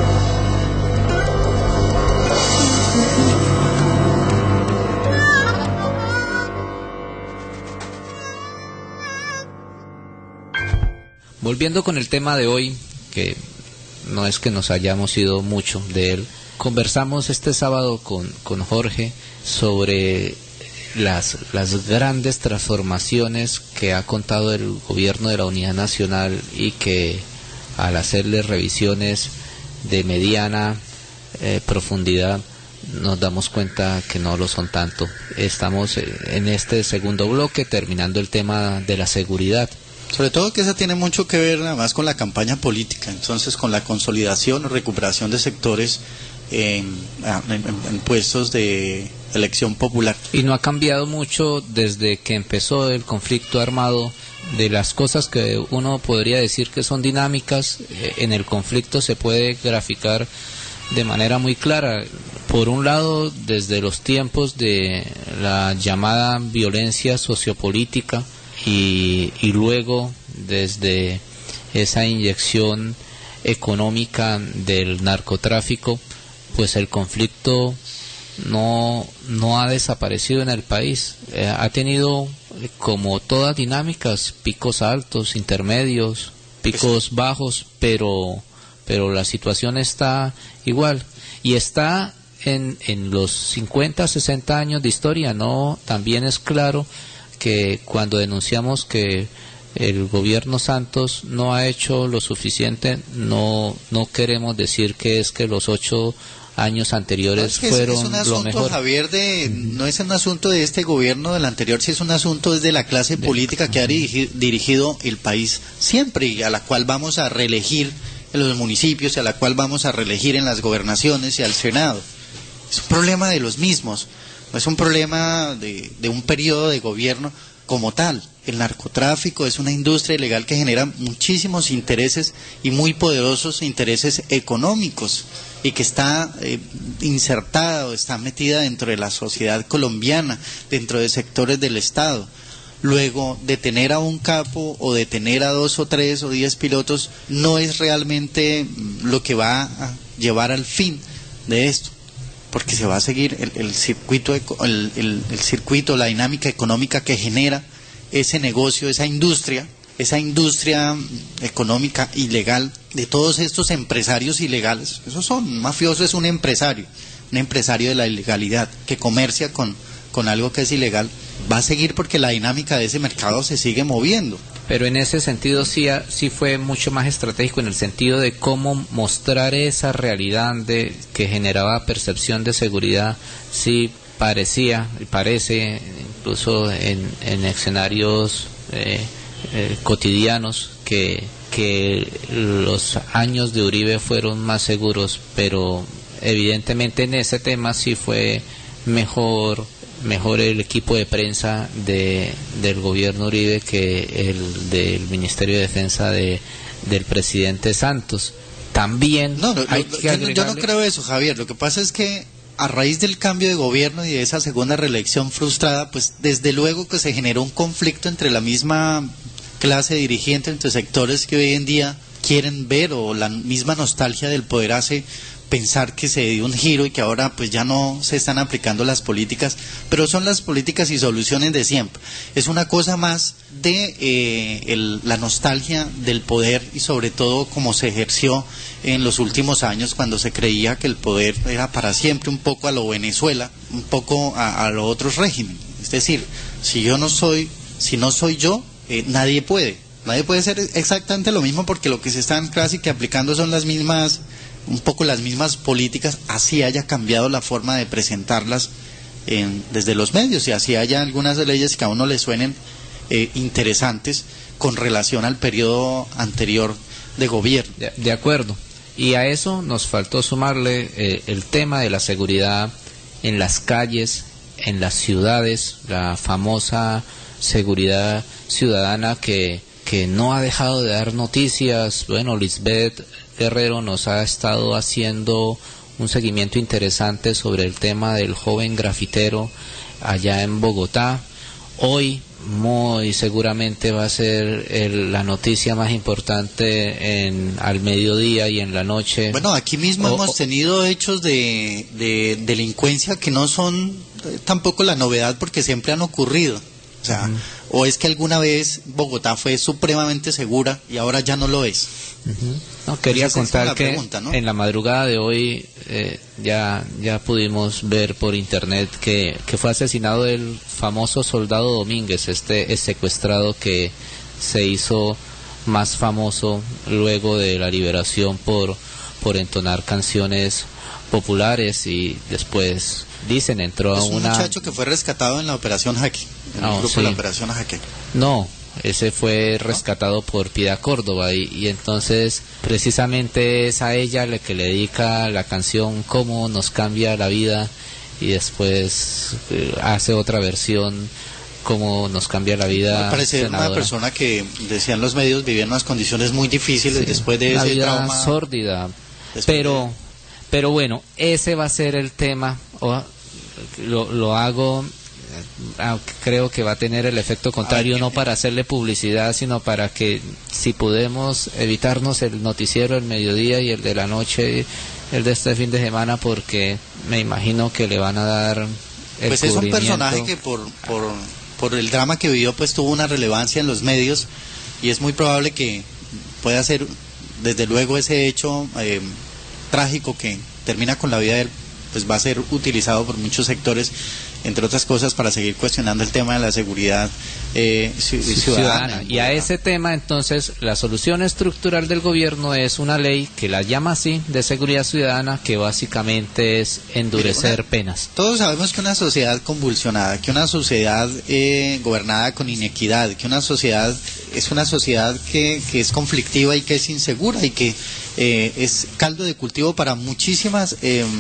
Volviendo con el tema de hoy, que no es que nos hayamos ido mucho de él, conversamos este sábado con Jorge sobre las grandes transformaciones que ha contado el gobierno de la Unidad Nacional y que al hacerle revisiones de mediana profundidad nos damos cuenta que no lo son tanto. Estamos en este segundo bloque terminando el tema de la seguridad. Sobre todo que esa tiene mucho que ver nada más con la campaña política, entonces con la consolidación o recuperación de sectores en puestos de elección popular. Y no ha cambiado mucho desde que empezó el conflicto armado. De las cosas que uno podría decir que son dinámicas, en el conflicto se puede graficar de manera muy clara. Por un lado, desde los tiempos de la llamada violencia sociopolítica, y luego desde esa inyección económica del narcotráfico, pues el conflicto no ha desaparecido en el país. Ha tenido, como todas dinámicas, picos altos, intermedios, picos bajos, pero la situación está igual y está en los 50, 60 años de historia. No, también es claro que cuando denunciamos que el gobierno Santos no ha hecho lo suficiente, no queremos decir que es que los 8 años anteriores fueron es un asunto, lo mejor. Javier, no es un asunto de este gobierno del anterior, sí es un asunto de la clase política que ha dirigido el país siempre y a la cual vamos a reelegir en los municipios y a la cual vamos a reelegir en las gobernaciones y al Senado. Es un problema de los mismos. No es un problema de un periodo de gobierno como tal. El narcotráfico es una industria ilegal que genera muchísimos intereses y muy poderosos intereses económicos y que está insertada o está metida dentro de la sociedad colombiana, dentro de sectores del Estado. Luego, detener a un capo o detener a 2 o 3 o 10 pilotos no es realmente lo que va a llevar al fin de esto, porque se va a seguir el circuito, la dinámica económica que genera ese negocio, esa industria económica ilegal de todos estos empresarios ilegales. Esos son, un mafioso es un empresario de la ilegalidad que comercia con algo que es ilegal. Va a seguir porque la dinámica de ese mercado se sigue moviendo. Pero en ese sentido sí fue mucho más estratégico, en el sentido de cómo mostrar esa realidad que generaba percepción de seguridad. Sí parecía y parece, incluso en escenarios cotidianos que los años de Uribe fueron más seguros, pero evidentemente en ese tema sí fue mejor el equipo de prensa del gobierno Uribe que el del Ministerio de Defensa del presidente Santos. También yo no creo eso, Javier. Lo que pasa es que a raíz del cambio de gobierno y de esa segunda reelección frustrada, pues desde luego que se generó un conflicto entre la misma clase dirigente, entre sectores que hoy en día quieren ver, o la misma nostalgia del poder hace pensar que se dio un giro y que ahora pues ya no se están aplicando las políticas, pero son las políticas y soluciones de siempre. Es una cosa más de la nostalgia del poder y sobre todo cómo se ejerció en los últimos años, cuando se creía que el poder era para siempre, un poco a lo Venezuela, un poco a los otros regímenes. Es decir, si no soy yo, nadie puede ser exactamente lo mismo, porque lo que se están casi que aplicando son un poco las mismas políticas, así haya cambiado la forma de presentarlas desde los medios, y así haya algunas leyes que a uno le suenen interesantes con relación al periodo anterior de gobierno. De acuerdo, y a eso nos faltó sumarle el tema de la seguridad en las calles, en las ciudades, la famosa seguridad ciudadana que no ha dejado de dar noticias. Bueno, Lisbeth Guerrero nos ha estado haciendo un seguimiento interesante sobre el tema del joven grafitero allá en Bogotá. Hoy muy seguramente va a ser la noticia más importante al mediodía y en la noche. Bueno, aquí mismo hemos tenido hechos de delincuencia que no son tampoco la novedad, porque siempre han ocurrido. O sea, o es que alguna vez Bogotá fue supremamente segura y ahora ya no lo es. No, quería contar que pregunta, ¿no? En la madrugada de hoy ya pudimos ver por internet que fue asesinado el famoso soldado Domínguez, este secuestrado que se hizo más famoso luego de la liberación por entonar canciones populares, y después dicen entró a un muchacho que fue rescatado en la Operación Jaque, en el grupo de la Operación Jaque. No, ese fue rescatado por Piedad Córdoba, y entonces precisamente es a ella la que le dedica la canción Cómo nos cambia la vida, y después hace otra versión, Cómo nos cambia la vida. Me parece una persona que, decían los medios, vivía en unas condiciones muy difíciles después de ese trauma. Una vida sórdida, pero bueno, ese va a ser el tema. Lo hago, creo que va a tener el efecto contrario, no para hacerle publicidad, sino para que, si podemos, evitarnos el noticiero del mediodía y el de la noche, el de este fin de semana, porque me imagino que le van a dar el pues es un personaje que por el drama que vivió, pues tuvo una relevancia en los medios, y es muy probable que pueda ser, desde luego, ese hecho trágico que termina con la vida de él, pues va a ser utilizado por muchos sectores, entre otras cosas, para seguir cuestionando el tema de la seguridad ciudadana. Y a ese tema, entonces, la solución estructural del gobierno es una ley que la llama así, de seguridad ciudadana, que básicamente es endurecer penas. Todos sabemos que una sociedad convulsionada, que una sociedad gobernada con inequidad, que una sociedad es una sociedad que es conflictiva y que es insegura, y que es caldo de cultivo para muchísimas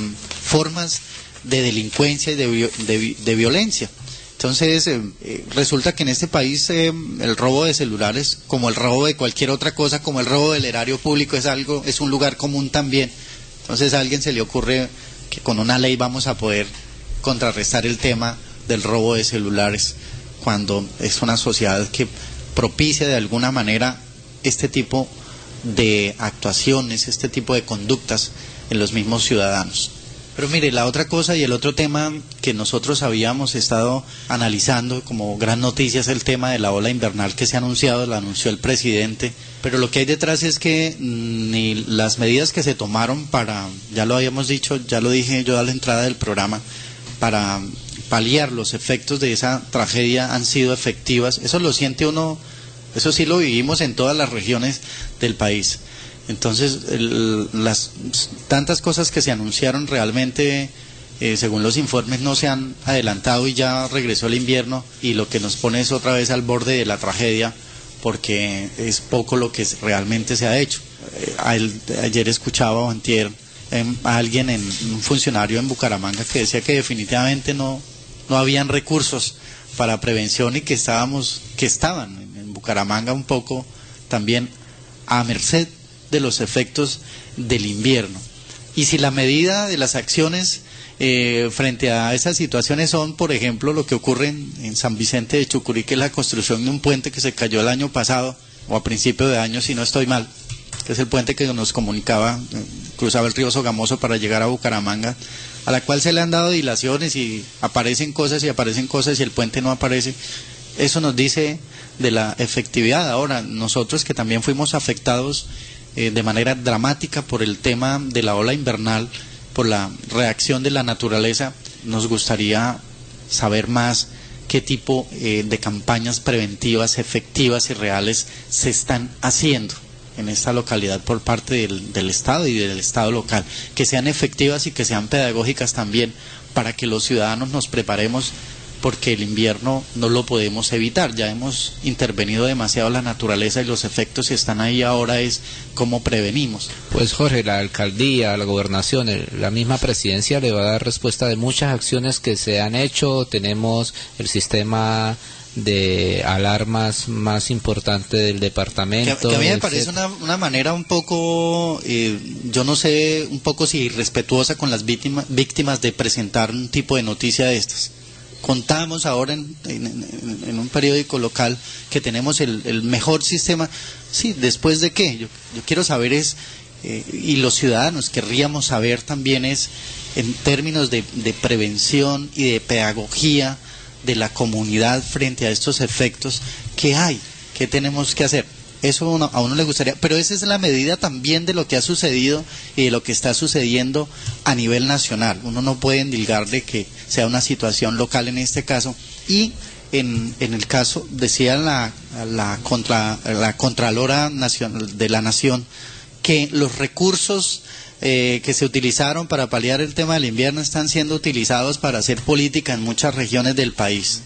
formas de delincuencia y de violencia. Entonces resulta que en este país el robo de celulares, como el robo de cualquier otra cosa, como el robo del erario público, es un lugar común también. Entonces a alguien se le ocurre que con una ley vamos a poder contrarrestar el tema del robo de celulares, cuando es una sociedad que propicia de alguna manera este tipo de actuaciones, este tipo de conductas en los mismos ciudadanos. Pero mire, la otra cosa y el otro tema que nosotros habíamos estado analizando como gran noticia es el tema de la ola invernal que se ha anunciado, la anunció el presidente, pero lo que hay detrás es que ni las medidas que se tomaron para, ya lo habíamos dicho, ya lo dije yo a la entrada del programa, para paliar los efectos de esa tragedia han sido efectivas. Eso lo siente uno, eso sí lo vivimos en todas las regiones del país. Entonces, las tantas cosas que se anunciaron realmente, según los informes, no se han adelantado, y ya regresó el invierno, y lo que nos pone es otra vez al borde de la tragedia porque es poco lo que realmente se ha hecho. Ayer escuchaba o antier a alguien, un funcionario en Bucaramanga, que decía que definitivamente no habían recursos para prevención y que estaban en Bucaramanga un poco también a merced de los efectos del invierno. Y si la medida de las acciones frente a esas situaciones son, por ejemplo, lo que ocurre en San Vicente de Chucurí, que es la construcción de un puente que se cayó el año pasado, o a principio de año, si no estoy mal, que es el puente que nos comunicaba, cruzaba el río Sogamoso para llegar a Bucaramanga, a la cual se le han dado dilaciones y aparecen cosas y el puente no aparece. Eso nos dice de la efectividad. Ahora, nosotros que también fuimos afectados de manera dramática por el tema de la ola invernal, por la reacción de la naturaleza, nos gustaría saber más qué tipo de campañas preventivas, efectivas y reales se están haciendo en esta localidad por parte del Estado y del Estado local, que sean efectivas y que sean pedagógicas también, para que los ciudadanos nos preparemos, porque el invierno no lo podemos evitar. Ya hemos intervenido demasiado la naturaleza y los efectos están ahí. Ahora es cómo prevenimos. Pues Jorge, la alcaldía, la gobernación, la misma presidencia le va a dar respuesta de muchas acciones que se han hecho. Tenemos el sistema de alarmas más importante del departamento. Que a mí me parece una manera un poco, yo no sé, un poco si irrespetuosa con las víctimas de presentar un tipo de noticia de estas. Contamos ahora en un periódico local que tenemos el mejor sistema. Sí, ¿después de qué? Yo quiero saber y los ciudadanos querríamos saber también en términos de prevención y de pedagogía de la comunidad frente a estos efectos, ¿qué hay? ¿Qué tenemos que hacer? Eso a uno le gustaría, pero esa es la medida también de lo que ha sucedido y de lo que está sucediendo a nivel nacional. Uno no puede endilgar de que sea una situación local en este caso. Y en el caso, decía la Contralora Nacional de la Nación, que los recursos que se utilizaron para paliar el tema del invierno están siendo utilizados para hacer política en muchas regiones del país.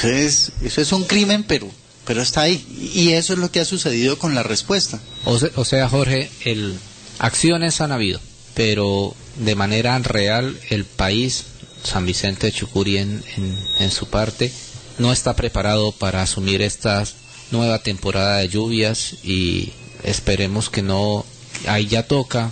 Eso es un crimen, pero está ahí, y eso es lo que ha sucedido con la respuesta. O sea, Jorge, acciones han habido, pero de manera real el país, San Vicente de Chucurí en su parte, no está preparado para asumir esta nueva temporada de lluvias, y esperemos que no, ahí ya toca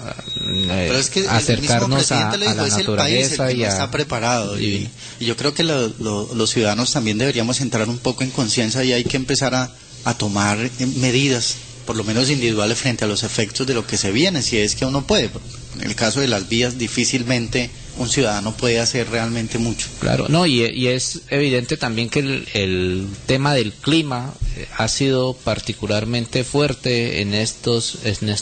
pero es que acercarnos a la naturaleza, el país el que no está preparado, y yo creo que los ciudadanos también deberíamos entrar un poco en conciencia, y hay que empezar a tomar medidas, por lo menos individuales, frente a los efectos de lo que se viene, si es que uno puede. En el caso de las vías, difícilmente un ciudadano puede hacer realmente mucho. Claro, no, y es evidente también que el tema del clima ha sido particularmente fuerte en estas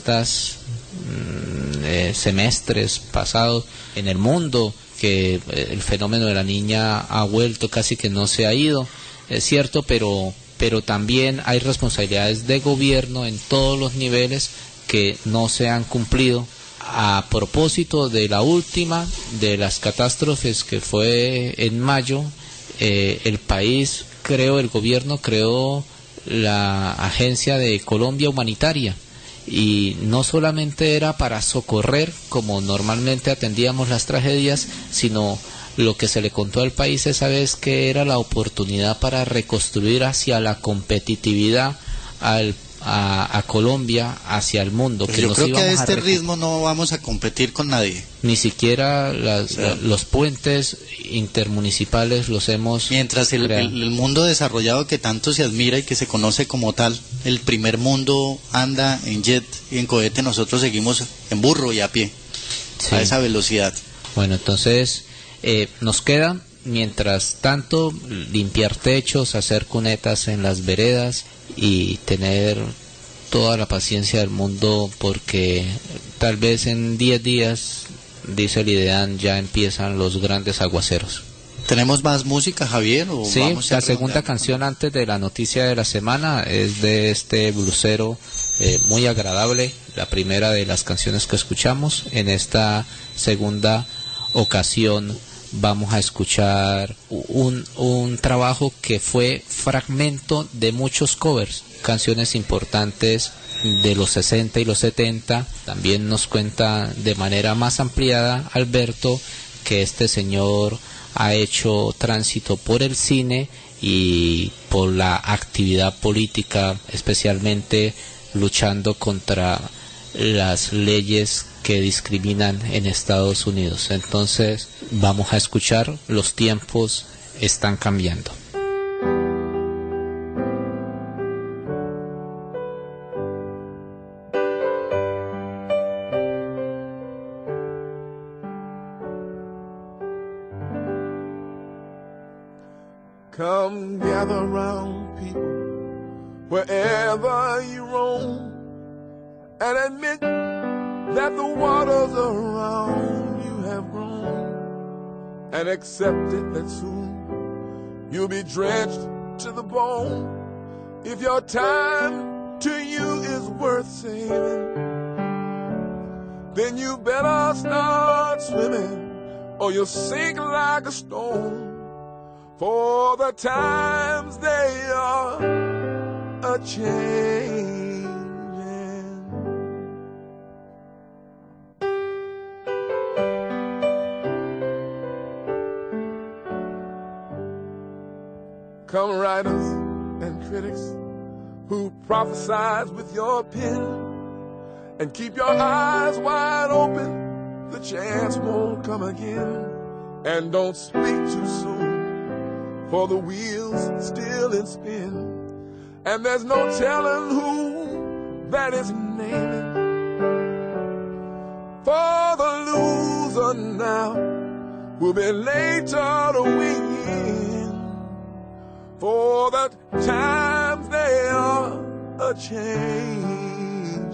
semestres pasados en el mundo, que el fenómeno de la Niña ha vuelto, casi que no se ha ido, es cierto, pero también hay responsabilidades de gobierno en todos los niveles que no se han cumplido. A propósito de la última de las catástrofes, que fue en mayo, el gobierno creó la Agencia de Colombia Humanitaria, y no solamente era para socorrer, como normalmente atendíamos las tragedias, sino lo que se le contó al país esa vez, que era la oportunidad para reconstruir hacia la competitividad a Colombia, hacia el mundo. Pues que yo creo que a este ritmo no vamos a competir con nadie. Ni siquiera los puentes intermunicipales los hemos... Mientras el mundo desarrollado que tanto se admira y que se conoce como tal, el primer mundo anda en jet y en cohete, nosotros seguimos en burro y a pie, sí, a esa velocidad. Bueno, entonces nos queda, mientras tanto, limpiar techos, hacer cunetas en las veredas y tener toda la paciencia del mundo, porque tal vez en 10 días, dice el IDEAN, ya empiezan los grandes aguaceros. ¿Tenemos más música, Javier? Sí, la segunda canción antes de la noticia de la semana es de este blusero muy agradable, la primera de las canciones que escuchamos en esta segunda ocasión vamos a escuchar un trabajo que fue fragmento de muchos covers, canciones importantes de los 60 y los 70. También nos cuenta de manera más ampliada Alberto que este señor ha hecho tránsito por el cine y por la actividad política, especialmente luchando contra las leyes que discriminan en Estados Unidos. Entonces vamos a escuchar Los tiempos están cambiando. Come gather round, people, wherever you roam, and admit that the waters around you have grown, and accept it that soon you'll be drenched to the bone. If your time to you is worth saving, then you better start swimming, or you'll sink like a stone. For the times they are a-changing. Come writers and critics who prophesize with your pen, and keep your eyes wide open, the chance won't come again. And don't speak too soon, for the wheel's still in spin, and there's no telling who that is naming. For the loser now will be later to win, for the times they are a-changing.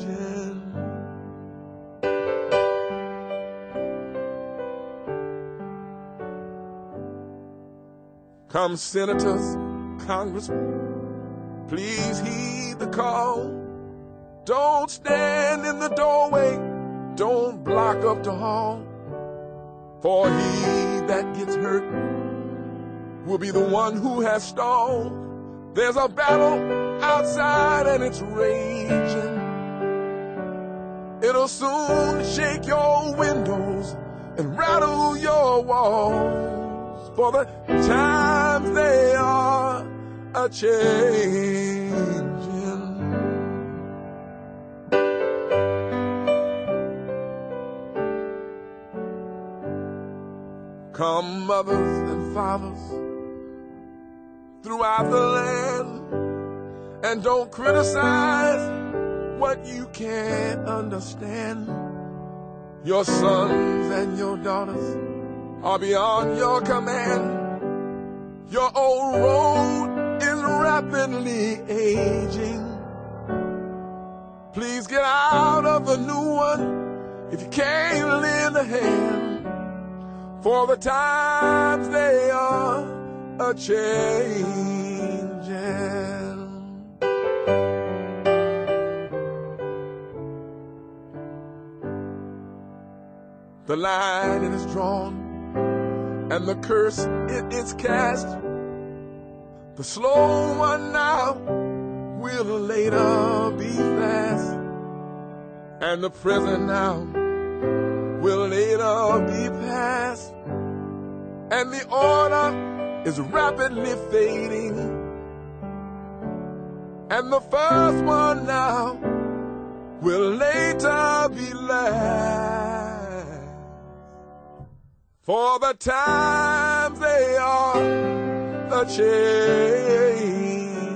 Come senators, congressmen, please heed the call. Don't stand in the doorway, don't block up the hall. For he that gets hurt will be the one who has stalled. There's a battle outside and it's raging. It'll soon shake your windows and rattle your walls. For the times they are a-changing. Come mothers and fathers throughout the land, and don't criticize what you can't understand. Your sons and your daughters are beyond your command. Your old road is rapidly aging. Please get out of the new one if you can't lend a hand, for the times they are a-changing. The line it is drawn, and the curse it is cast. The slow one now will later be fast, and the present now will later be past, and the order is rapidly fading, and the first one now will later be last. For the times they are a-changing.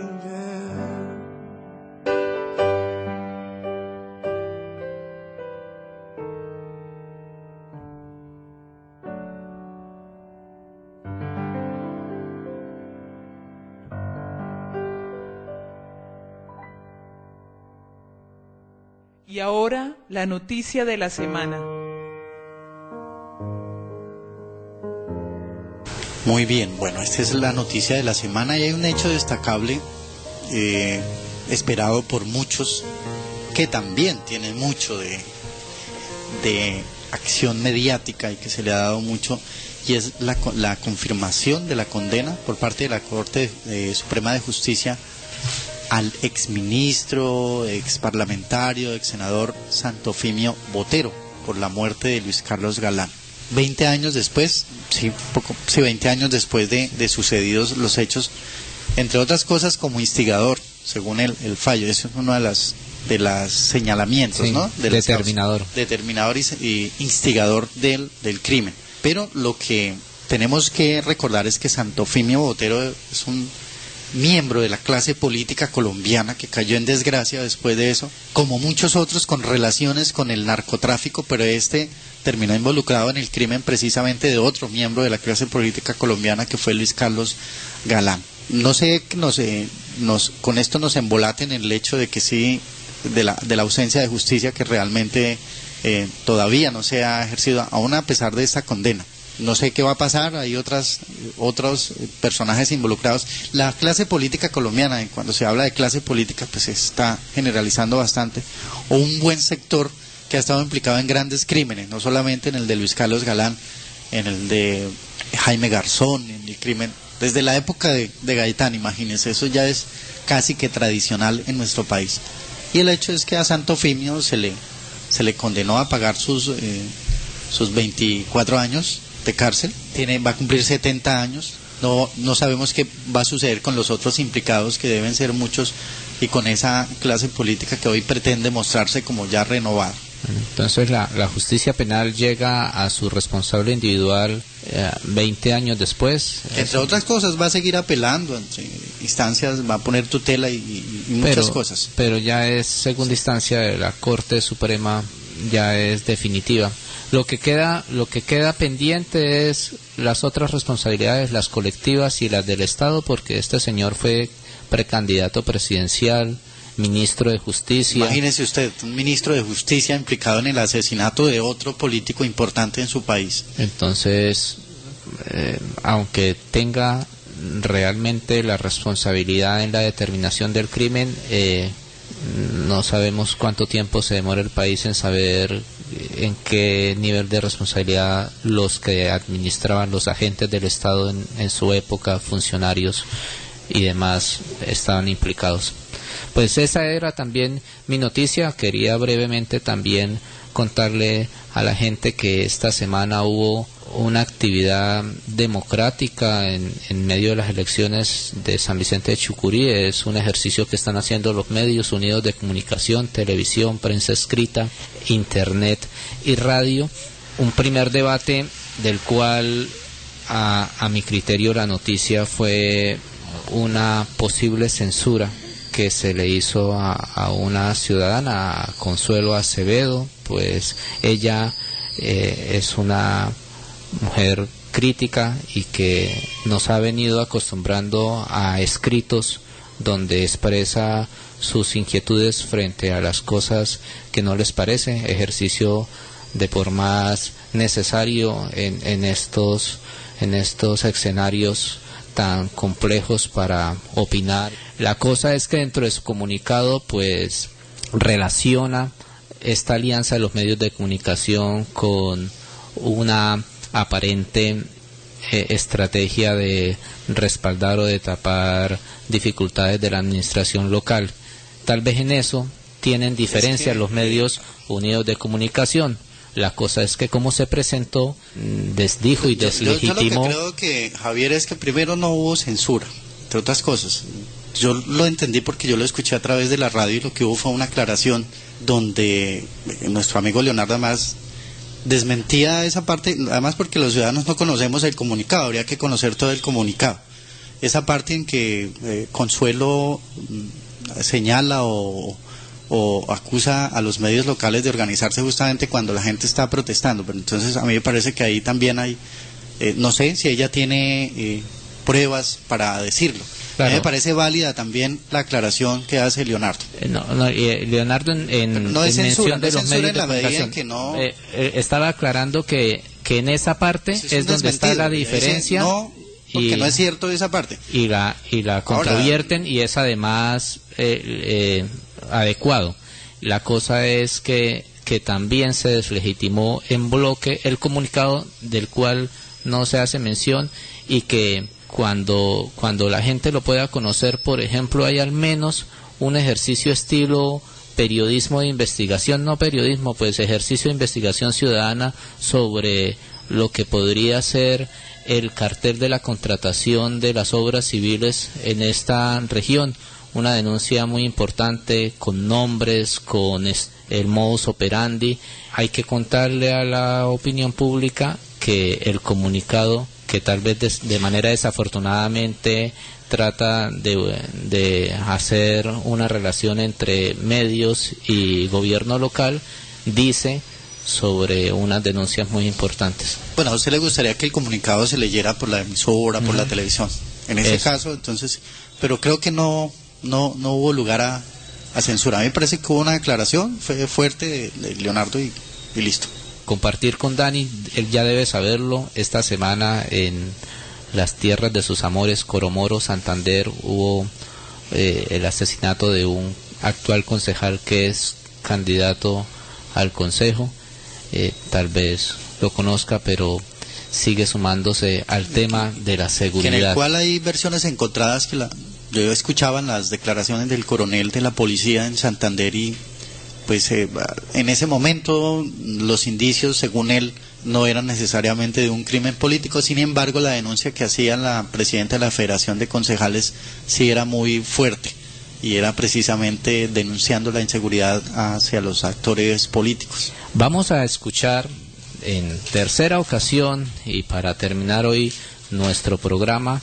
Y ahora la noticia de la semana. Muy bien, bueno, esta es la noticia de la semana y hay un hecho destacable esperado por muchos, que también tiene mucho de acción mediática y que se le ha dado mucho, y es la confirmación de la condena por parte de la Corte Suprema de Justicia al exministro, exparlamentario, exsenador Santofimio Botero por la muerte de Luis Carlos Galán. 20 años después, 20 años después de sucedidos los hechos, entre otras cosas como instigador, según el fallo. Eso es uno de las señalamientos, ¿no? Determinador. Determinador y instigador del crimen. Pero lo que tenemos que recordar es que Santofimio Botero es un miembro de la clase política colombiana que cayó en desgracia después de eso, como muchos otros con relaciones con el narcotráfico, pero terminó involucrado en el crimen precisamente de otro miembro de la clase política colombiana que fue Luis Carlos Galán. No sé, con esto nos embolaten el hecho de que sí, de la ausencia de justicia que realmente todavía no se ha ejercido, aún a pesar de esta condena. No sé qué va a pasar, hay otros personajes involucrados. La clase política colombiana, cuando se habla de clase política, pues se está generalizando bastante, o un buen sector que ha estado implicado en grandes crímenes, no solamente en el de Luis Carlos Galán, en el de Jaime Garzón, en el crimen desde la época de Gaitán, imagínense, eso ya es casi que tradicional en nuestro país. Y el hecho es que a Santofimio se le condenó a pagar sus 24 años de cárcel, va a cumplir 70 años, no sabemos qué va a suceder con los otros implicados, que deben ser muchos, y con esa clase política que hoy pretende mostrarse como ya renovada. Entonces la justicia penal llega a su responsable individual 20 años después. Entre otras cosas va a seguir apelando en instancias, va a poner tutela y muchas cosas. Pero ya es segunda instancia de la Corte Suprema, ya es definitiva. Lo que queda pendiente es las otras responsabilidades, las colectivas y las del Estado, porque este señor fue precandidato presidencial, ministro de Justicia. Imagínese usted, un ministro de Justicia implicado en el asesinato de otro político importante en su país. Entonces, aunque tenga realmente la responsabilidad en la determinación del crimen, no sabemos cuánto tiempo se demora el país en saber en qué nivel de responsabilidad los que administraban, los agentes del Estado en su época, funcionarios y demás, estaban implicados. Pues esa era también mi noticia. Quería brevemente también contarle a la gente que esta semana hubo una actividad democrática en medio de las elecciones de San Vicente de Chucurí. Es un ejercicio que están haciendo los medios unidos de comunicación, televisión, prensa escrita, internet y radio. Un primer debate del cual a mi criterio la noticia fue una posible censura que se le hizo a una ciudadana, a Consuelo Acevedo. Pues ella es una mujer crítica y que nos ha venido acostumbrando a escritos donde expresa sus inquietudes frente a las cosas que no les parece, ejercicio de por más necesario en estos escenarios tan complejos para opinar. La cosa es que dentro de su comunicado pues relaciona esta alianza de los medios de comunicación con una aparente estrategia de respaldar o de tapar dificultades de la administración local. Tal vez en eso tienen diferencias los medios unidos de comunicación. La cosa es que como se presentó, desdijo y deslegitimó. Yo lo que creo que, Javier, es que primero no hubo censura, entre otras cosas. Yo lo entendí porque yo lo escuché a través de la radio y lo que hubo fue una aclaración donde nuestro amigo Leonardo además desmentía esa parte, además porque los ciudadanos no conocemos el comunicado, habría que conocer todo el comunicado. Esa parte en que Consuelo señala o acusa a los medios locales de organizarse justamente cuando la gente está protestando, pero entonces a mí me parece que ahí también hay, no sé si ella tiene pruebas para decirlo. Claro. A mí me parece válida también la aclaración que hace Leonardo. Leonardo en mención de los medios de comunicación que no... estaba aclarando que en esa parte es donde está la diferencia. No, porque no es cierto esa parte. Y la controvierten y es además adecuado. La cosa es que también se deslegitimó en bloque el comunicado del cual no se hace mención, y que cuando la gente lo pueda conocer, por ejemplo, hay al menos un ejercicio estilo periodismo de investigación, no periodismo, pues ejercicio de investigación ciudadana sobre lo que podría ser el cartel de la contratación de las obras civiles en esta región. Una denuncia muy importante, con nombres, con el modus operandi. Hay que contarle a la opinión pública que el comunicado, que tal vez de manera desafortunadamente trata de hacer una relación entre medios y gobierno local, dice sobre unas denuncias muy importantes. Bueno, ¿a usted le gustaría que el comunicado se leyera por la emisora, por la televisión? En ese caso, entonces, pero creo que no hubo lugar a censura. A mí me parece que hubo una declaración fuerte de Leonardo y listo. Compartir con Dani, él ya debe saberlo, esta semana en las tierras de sus amores, Coromoro, Santander, hubo el asesinato de un actual concejal que es candidato al consejo. Tal vez lo conozca, pero sigue sumándose al tema de la seguridad. En el cual hay versiones encontradas que yo escuchaba en las declaraciones del coronel de la policía en Santander y pues en ese momento los indicios, según él, no eran necesariamente de un crimen político. Sin embargo, la denuncia que hacía la presidenta de la Federación de Concejales sí era muy fuerte y era precisamente denunciando la inseguridad hacia los actores políticos. Vamos a escuchar en tercera ocasión y para terminar hoy nuestro programa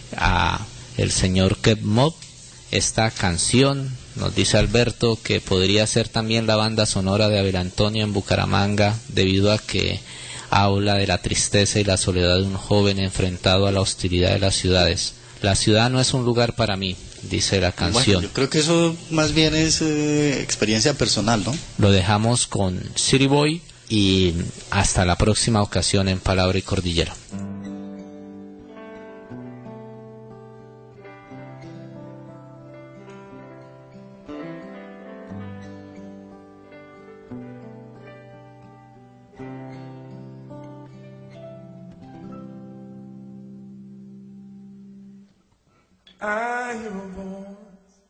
a el señor Kev Mob. Esta canción, nos dice Alberto, que podría ser también la banda sonora de Abel Antonio en Bucaramanga, debido a que habla de la tristeza y la soledad de un joven enfrentado a la hostilidad de las ciudades. La ciudad no es un lugar para mí, dice la canción. Bueno, yo creo que eso más bien es experiencia personal, ¿no? Lo dejamos con City Boy y hasta la próxima ocasión en Palabra y Cordillera. I hear a voice,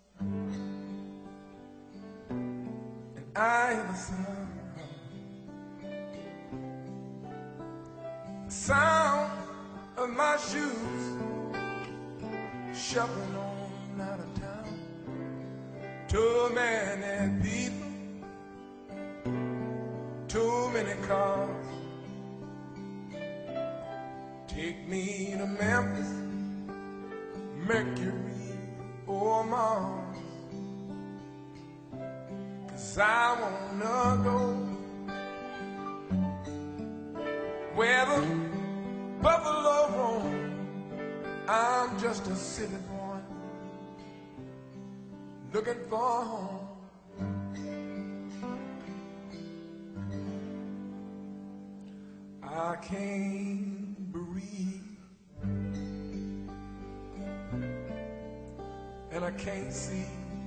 and I hear the sound of my shoes shuffling on out of town. Too many people, too many cars. Take me to Memphis, Mercury or Mars, 'cause I wanna go where the buffalo roam. I'm just a city boy looking for home. I can't breathe and I can't see.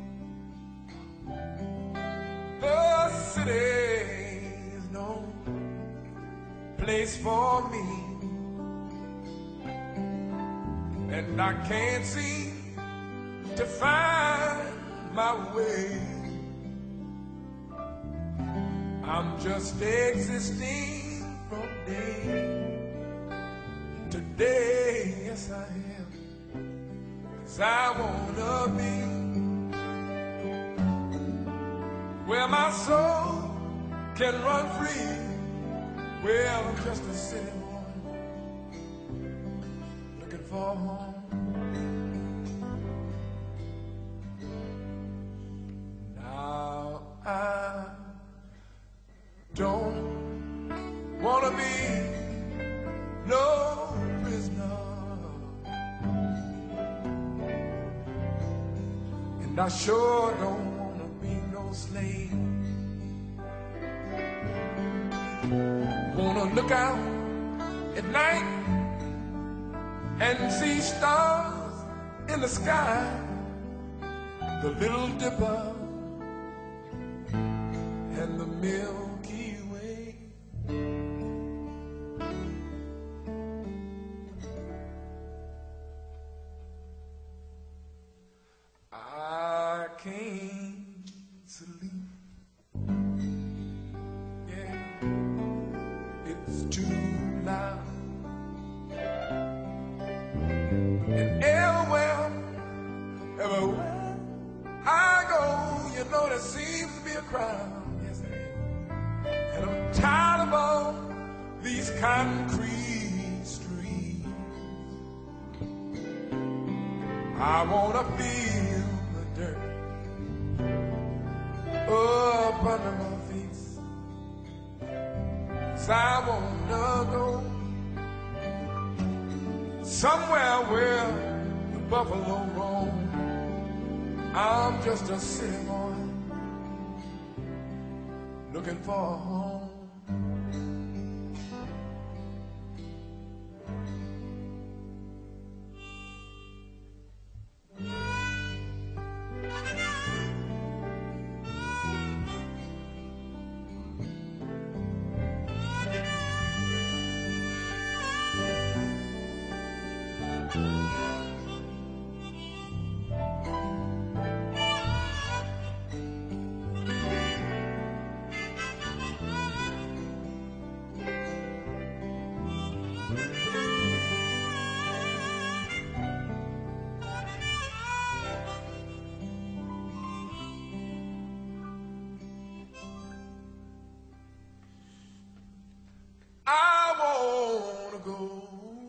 The city is no place for me, and I can't seem to find my way. I'm just existing from day to day. Yes, I am. 'Cause I wanna be where my soul can run free. Well, I'm just a city boy looking for home. Now I don't wanna be no prisoner, and I sure don't wanna be no slave. Wanna look out at night and see stars in the sky, the Little Dipper and the Milky Way. can't sleep. Yeah, it's too loud. And everywhere I go, you know there seems to be a crowd. Yes, it is. And I'm tired of all these concrete streets. I wanna feel the dirt up under my feet. 'Cause I wanna go somewhere where the buffalo roam. I'm just a city boy looking for a home. I wanna go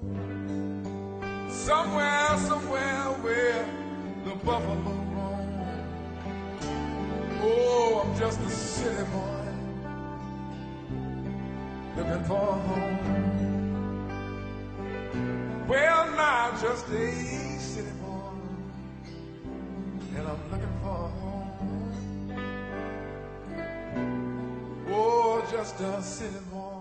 somewhere where the buffalo roam. Oh, I'm just a city boy looking for a home. Well, not just a city boy, and I'm looking for a home. Oh, just a city boy.